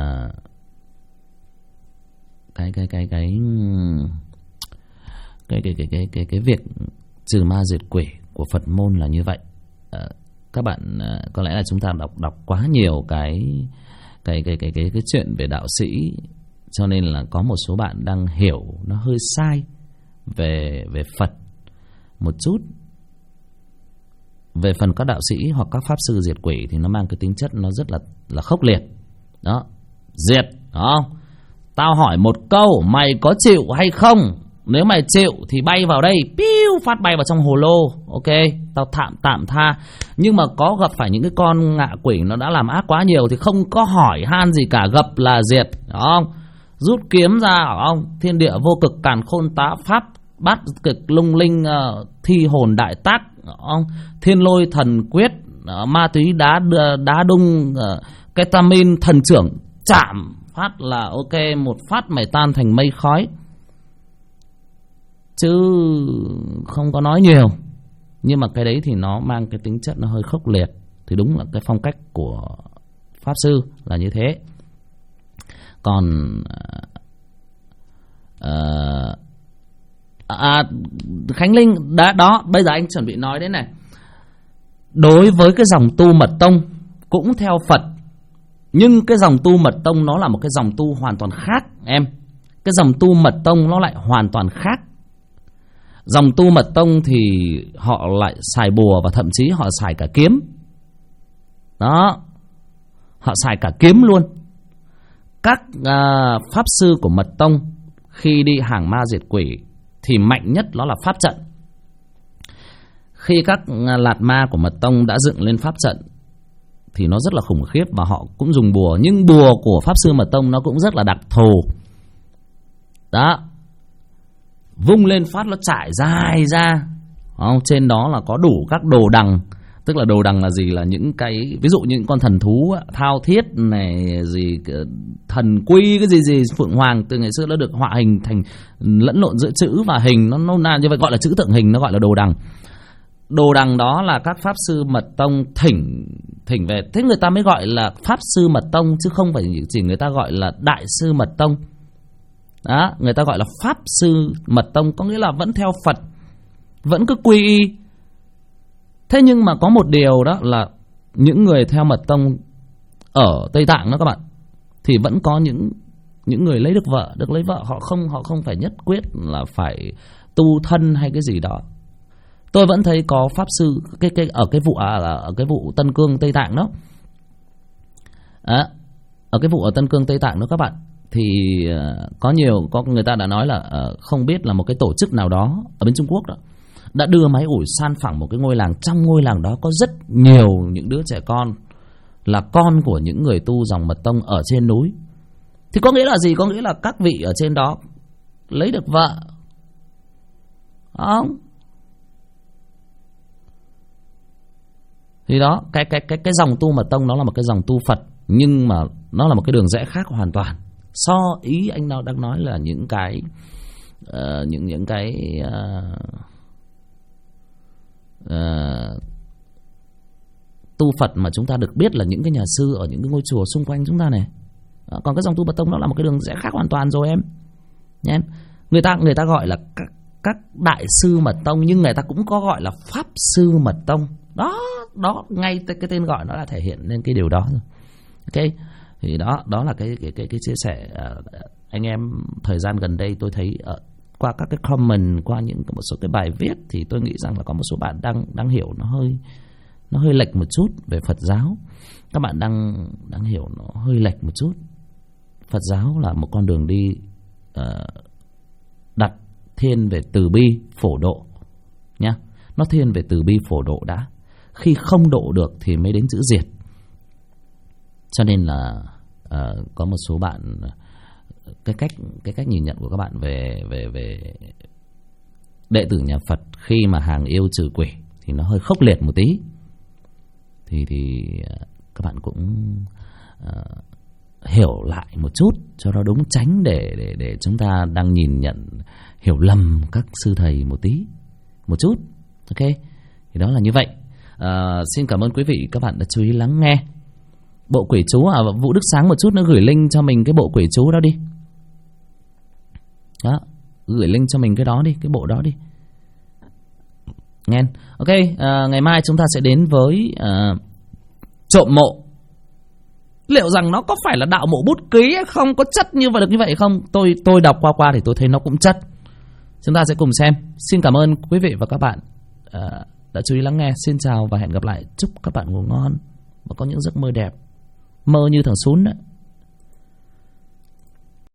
cái việc trừ ma diệt quỷ của Phật môn là như vậy. Các bạn có lẽ là chúng ta đọc quá nhiều cái chuyện về đạo sĩ, cho nên là có một số bạn đang hiểu nó hơi sai về Phật một chút. Về phần các đạo sĩ hoặc các pháp sư diệt quỷ thì nó mang cái tính chất nó rất là khốc liệt. Đó, diệt, đó. Tao hỏi một câu, mày có chịu hay không? Nếu mày chịu thì bay vào đây, piu phát bay vào trong hồ lô. Ok, tao tạm tha. Nhưng mà có gặp phải những cái con ngạ quỷ nó đã làm ác quá nhiều thì không có hỏi han gì cả, gặp là diệt, đúng không? Rút kiếm ra, đúng không? Thiên địa vô cực càn khôn tá pháp, bát cực lung linh, thi hồn đại tác, đúng không? Thiên lôi thần quyết, ma túy đá đung, ketamin thần trưởng, chạm phát là ok, một phát mày tan thành mây khói. Chứ không có nói nhiều. Nhưng mà cái đấy thì nó mang cái tính chất nó hơi khốc liệt. Thì đúng là cái phong cách của pháp sư là như thế. Còn Khánh Linh đó, bây giờ anh chuẩn bị nói đấy này. Đối với cái dòng tu mật tông cũng theo Phật, nhưng cái dòng tu mật tông nó là một cái dòng tu hoàn toàn khác em. Cái dòng tu mật tông nó lại hoàn toàn khác. Dòng tu mật tông thì họ lại xài bùa và thậm chí họ xài cả kiếm. Đó. họ xài cả kiếm luôn. Các pháp sư của mật tông khi đi hàng ma diệt quỷ thì mạnh nhất đó là pháp trận. Khi các lạt ma của mật tông đã dựng lên pháp trận thì nó rất là khủng khiếp, và họ cũng dùng bùa. Nhưng bùa của pháp sư mật tông nó cũng rất là đặc thù. Đó, vung lên phát nó trải dài ra. Trên đó là có đủ các đồ đằng. Tức là đồ đằng là gì? Là những cái, ví dụ những con thần thú thao thiết này, gì thần quy, cái gì phượng hoàng từ ngày xưa nó được họa hình thành lẫn lộn giữa chữ và hình, nó nôm na như vậy, gọi là chữ tượng hình, nó gọi là đồ đằng. Đồ đằng đó là các pháp sư mật tông thỉnh về, thế người ta mới gọi là pháp sư mật tông, chứ không phải chỉ người ta gọi là đại sư mật tông. Đó, người ta gọi là pháp sư mật tông, có nghĩa là vẫn theo Phật, vẫn cứ quy y. Thế nhưng mà có một điều đó là những người theo mật tông ở Tây Tạng đó các bạn, thì vẫn có những người lấy được vợ, họ không phải nhất quyết là phải tu thân hay cái gì đó. Tôi vẫn thấy có pháp sư ở cái vụ Tân Cương Tây Tạng đó. Ở cái vụ ở Tân Cương Tây Tạng đó các bạn, thì có người ta đã nói là không biết là một cái tổ chức nào đó ở bên Trung Quốc đó đã đưa máy ủi san phẳng một cái ngôi làng. Trong ngôi làng đó có rất nhiều những đứa trẻ con là con của những người tu dòng mật tông ở trên núi. Thì có nghĩa là gì? Có nghĩa là các vị ở trên đó lấy được vợ, không? Thì đó, cái dòng tu mật tông nó là một cái dòng tu Phật, nhưng mà nó là một cái đường rẽ khác hoàn toàn. Ý anh nào đang nói là những cái tu Phật mà chúng ta được biết là những cái nhà sư ở những cái ngôi chùa xung quanh chúng ta này. Còn cái dòng tu mật tông nó là một cái đường rẽ khác hoàn toàn rồi em. Nha em. Người ta gọi là các đại sư mật tông, nhưng người ta cũng có gọi là pháp sư mật tông. Đó ngay cái tên gọi nó đã thể hiện lên cái điều đó rồi. Ok, thì đó là cái chia sẻ anh em thời gian gần đây tôi thấy qua các cái comment, qua một số cái bài viết, thì tôi nghĩ rằng là có một số bạn đang hiểu nó hơi lệch một chút về Phật giáo. Các bạn đang hiểu nó hơi lệch một chút. Phật giáo là một con đường đi đặt thiên về từ bi phổ độ nhá. Nó thiên về từ bi phổ độ đã. Khi không độ được thì mới đến chữ diệt. Cho nên là có một số bạn cái cách nhìn nhận của các bạn về đệ tử nhà Phật khi mà hàng yêu trừ quỷ thì nó hơi khốc liệt một tí. Thì các bạn cũng hiểu lại một chút cho nó đúng, tránh để chúng ta đang nhìn nhận hiểu lầm các sư thầy một chút. Ok, thì đó là như vậy. Xin cảm ơn quý vị các bạn đã chú ý lắng nghe. Bộ quỷ chú Vũ Đức Sáng một chút nữa gửi link cho mình cái bộ quỷ chú đó đi. Đó, gửi link cho mình cái đó đi, cái bộ đó đi. Nghe. Ok, ngày mai chúng ta sẽ đến với trộm mộ. Liệu rằng nó có phải là đạo mộ bút ký hay không, có chất như vậy được như vậy không? Tôi đọc qua thì tôi thấy nó cũng chất. Chúng ta sẽ cùng xem. Xin cảm ơn quý vị và các bạn đã chú ý lắng nghe. Xin chào và hẹn gặp lại. Chúc các bạn ngủ ngon và có những giấc mơ đẹp. Mơ như thằng Sún đó.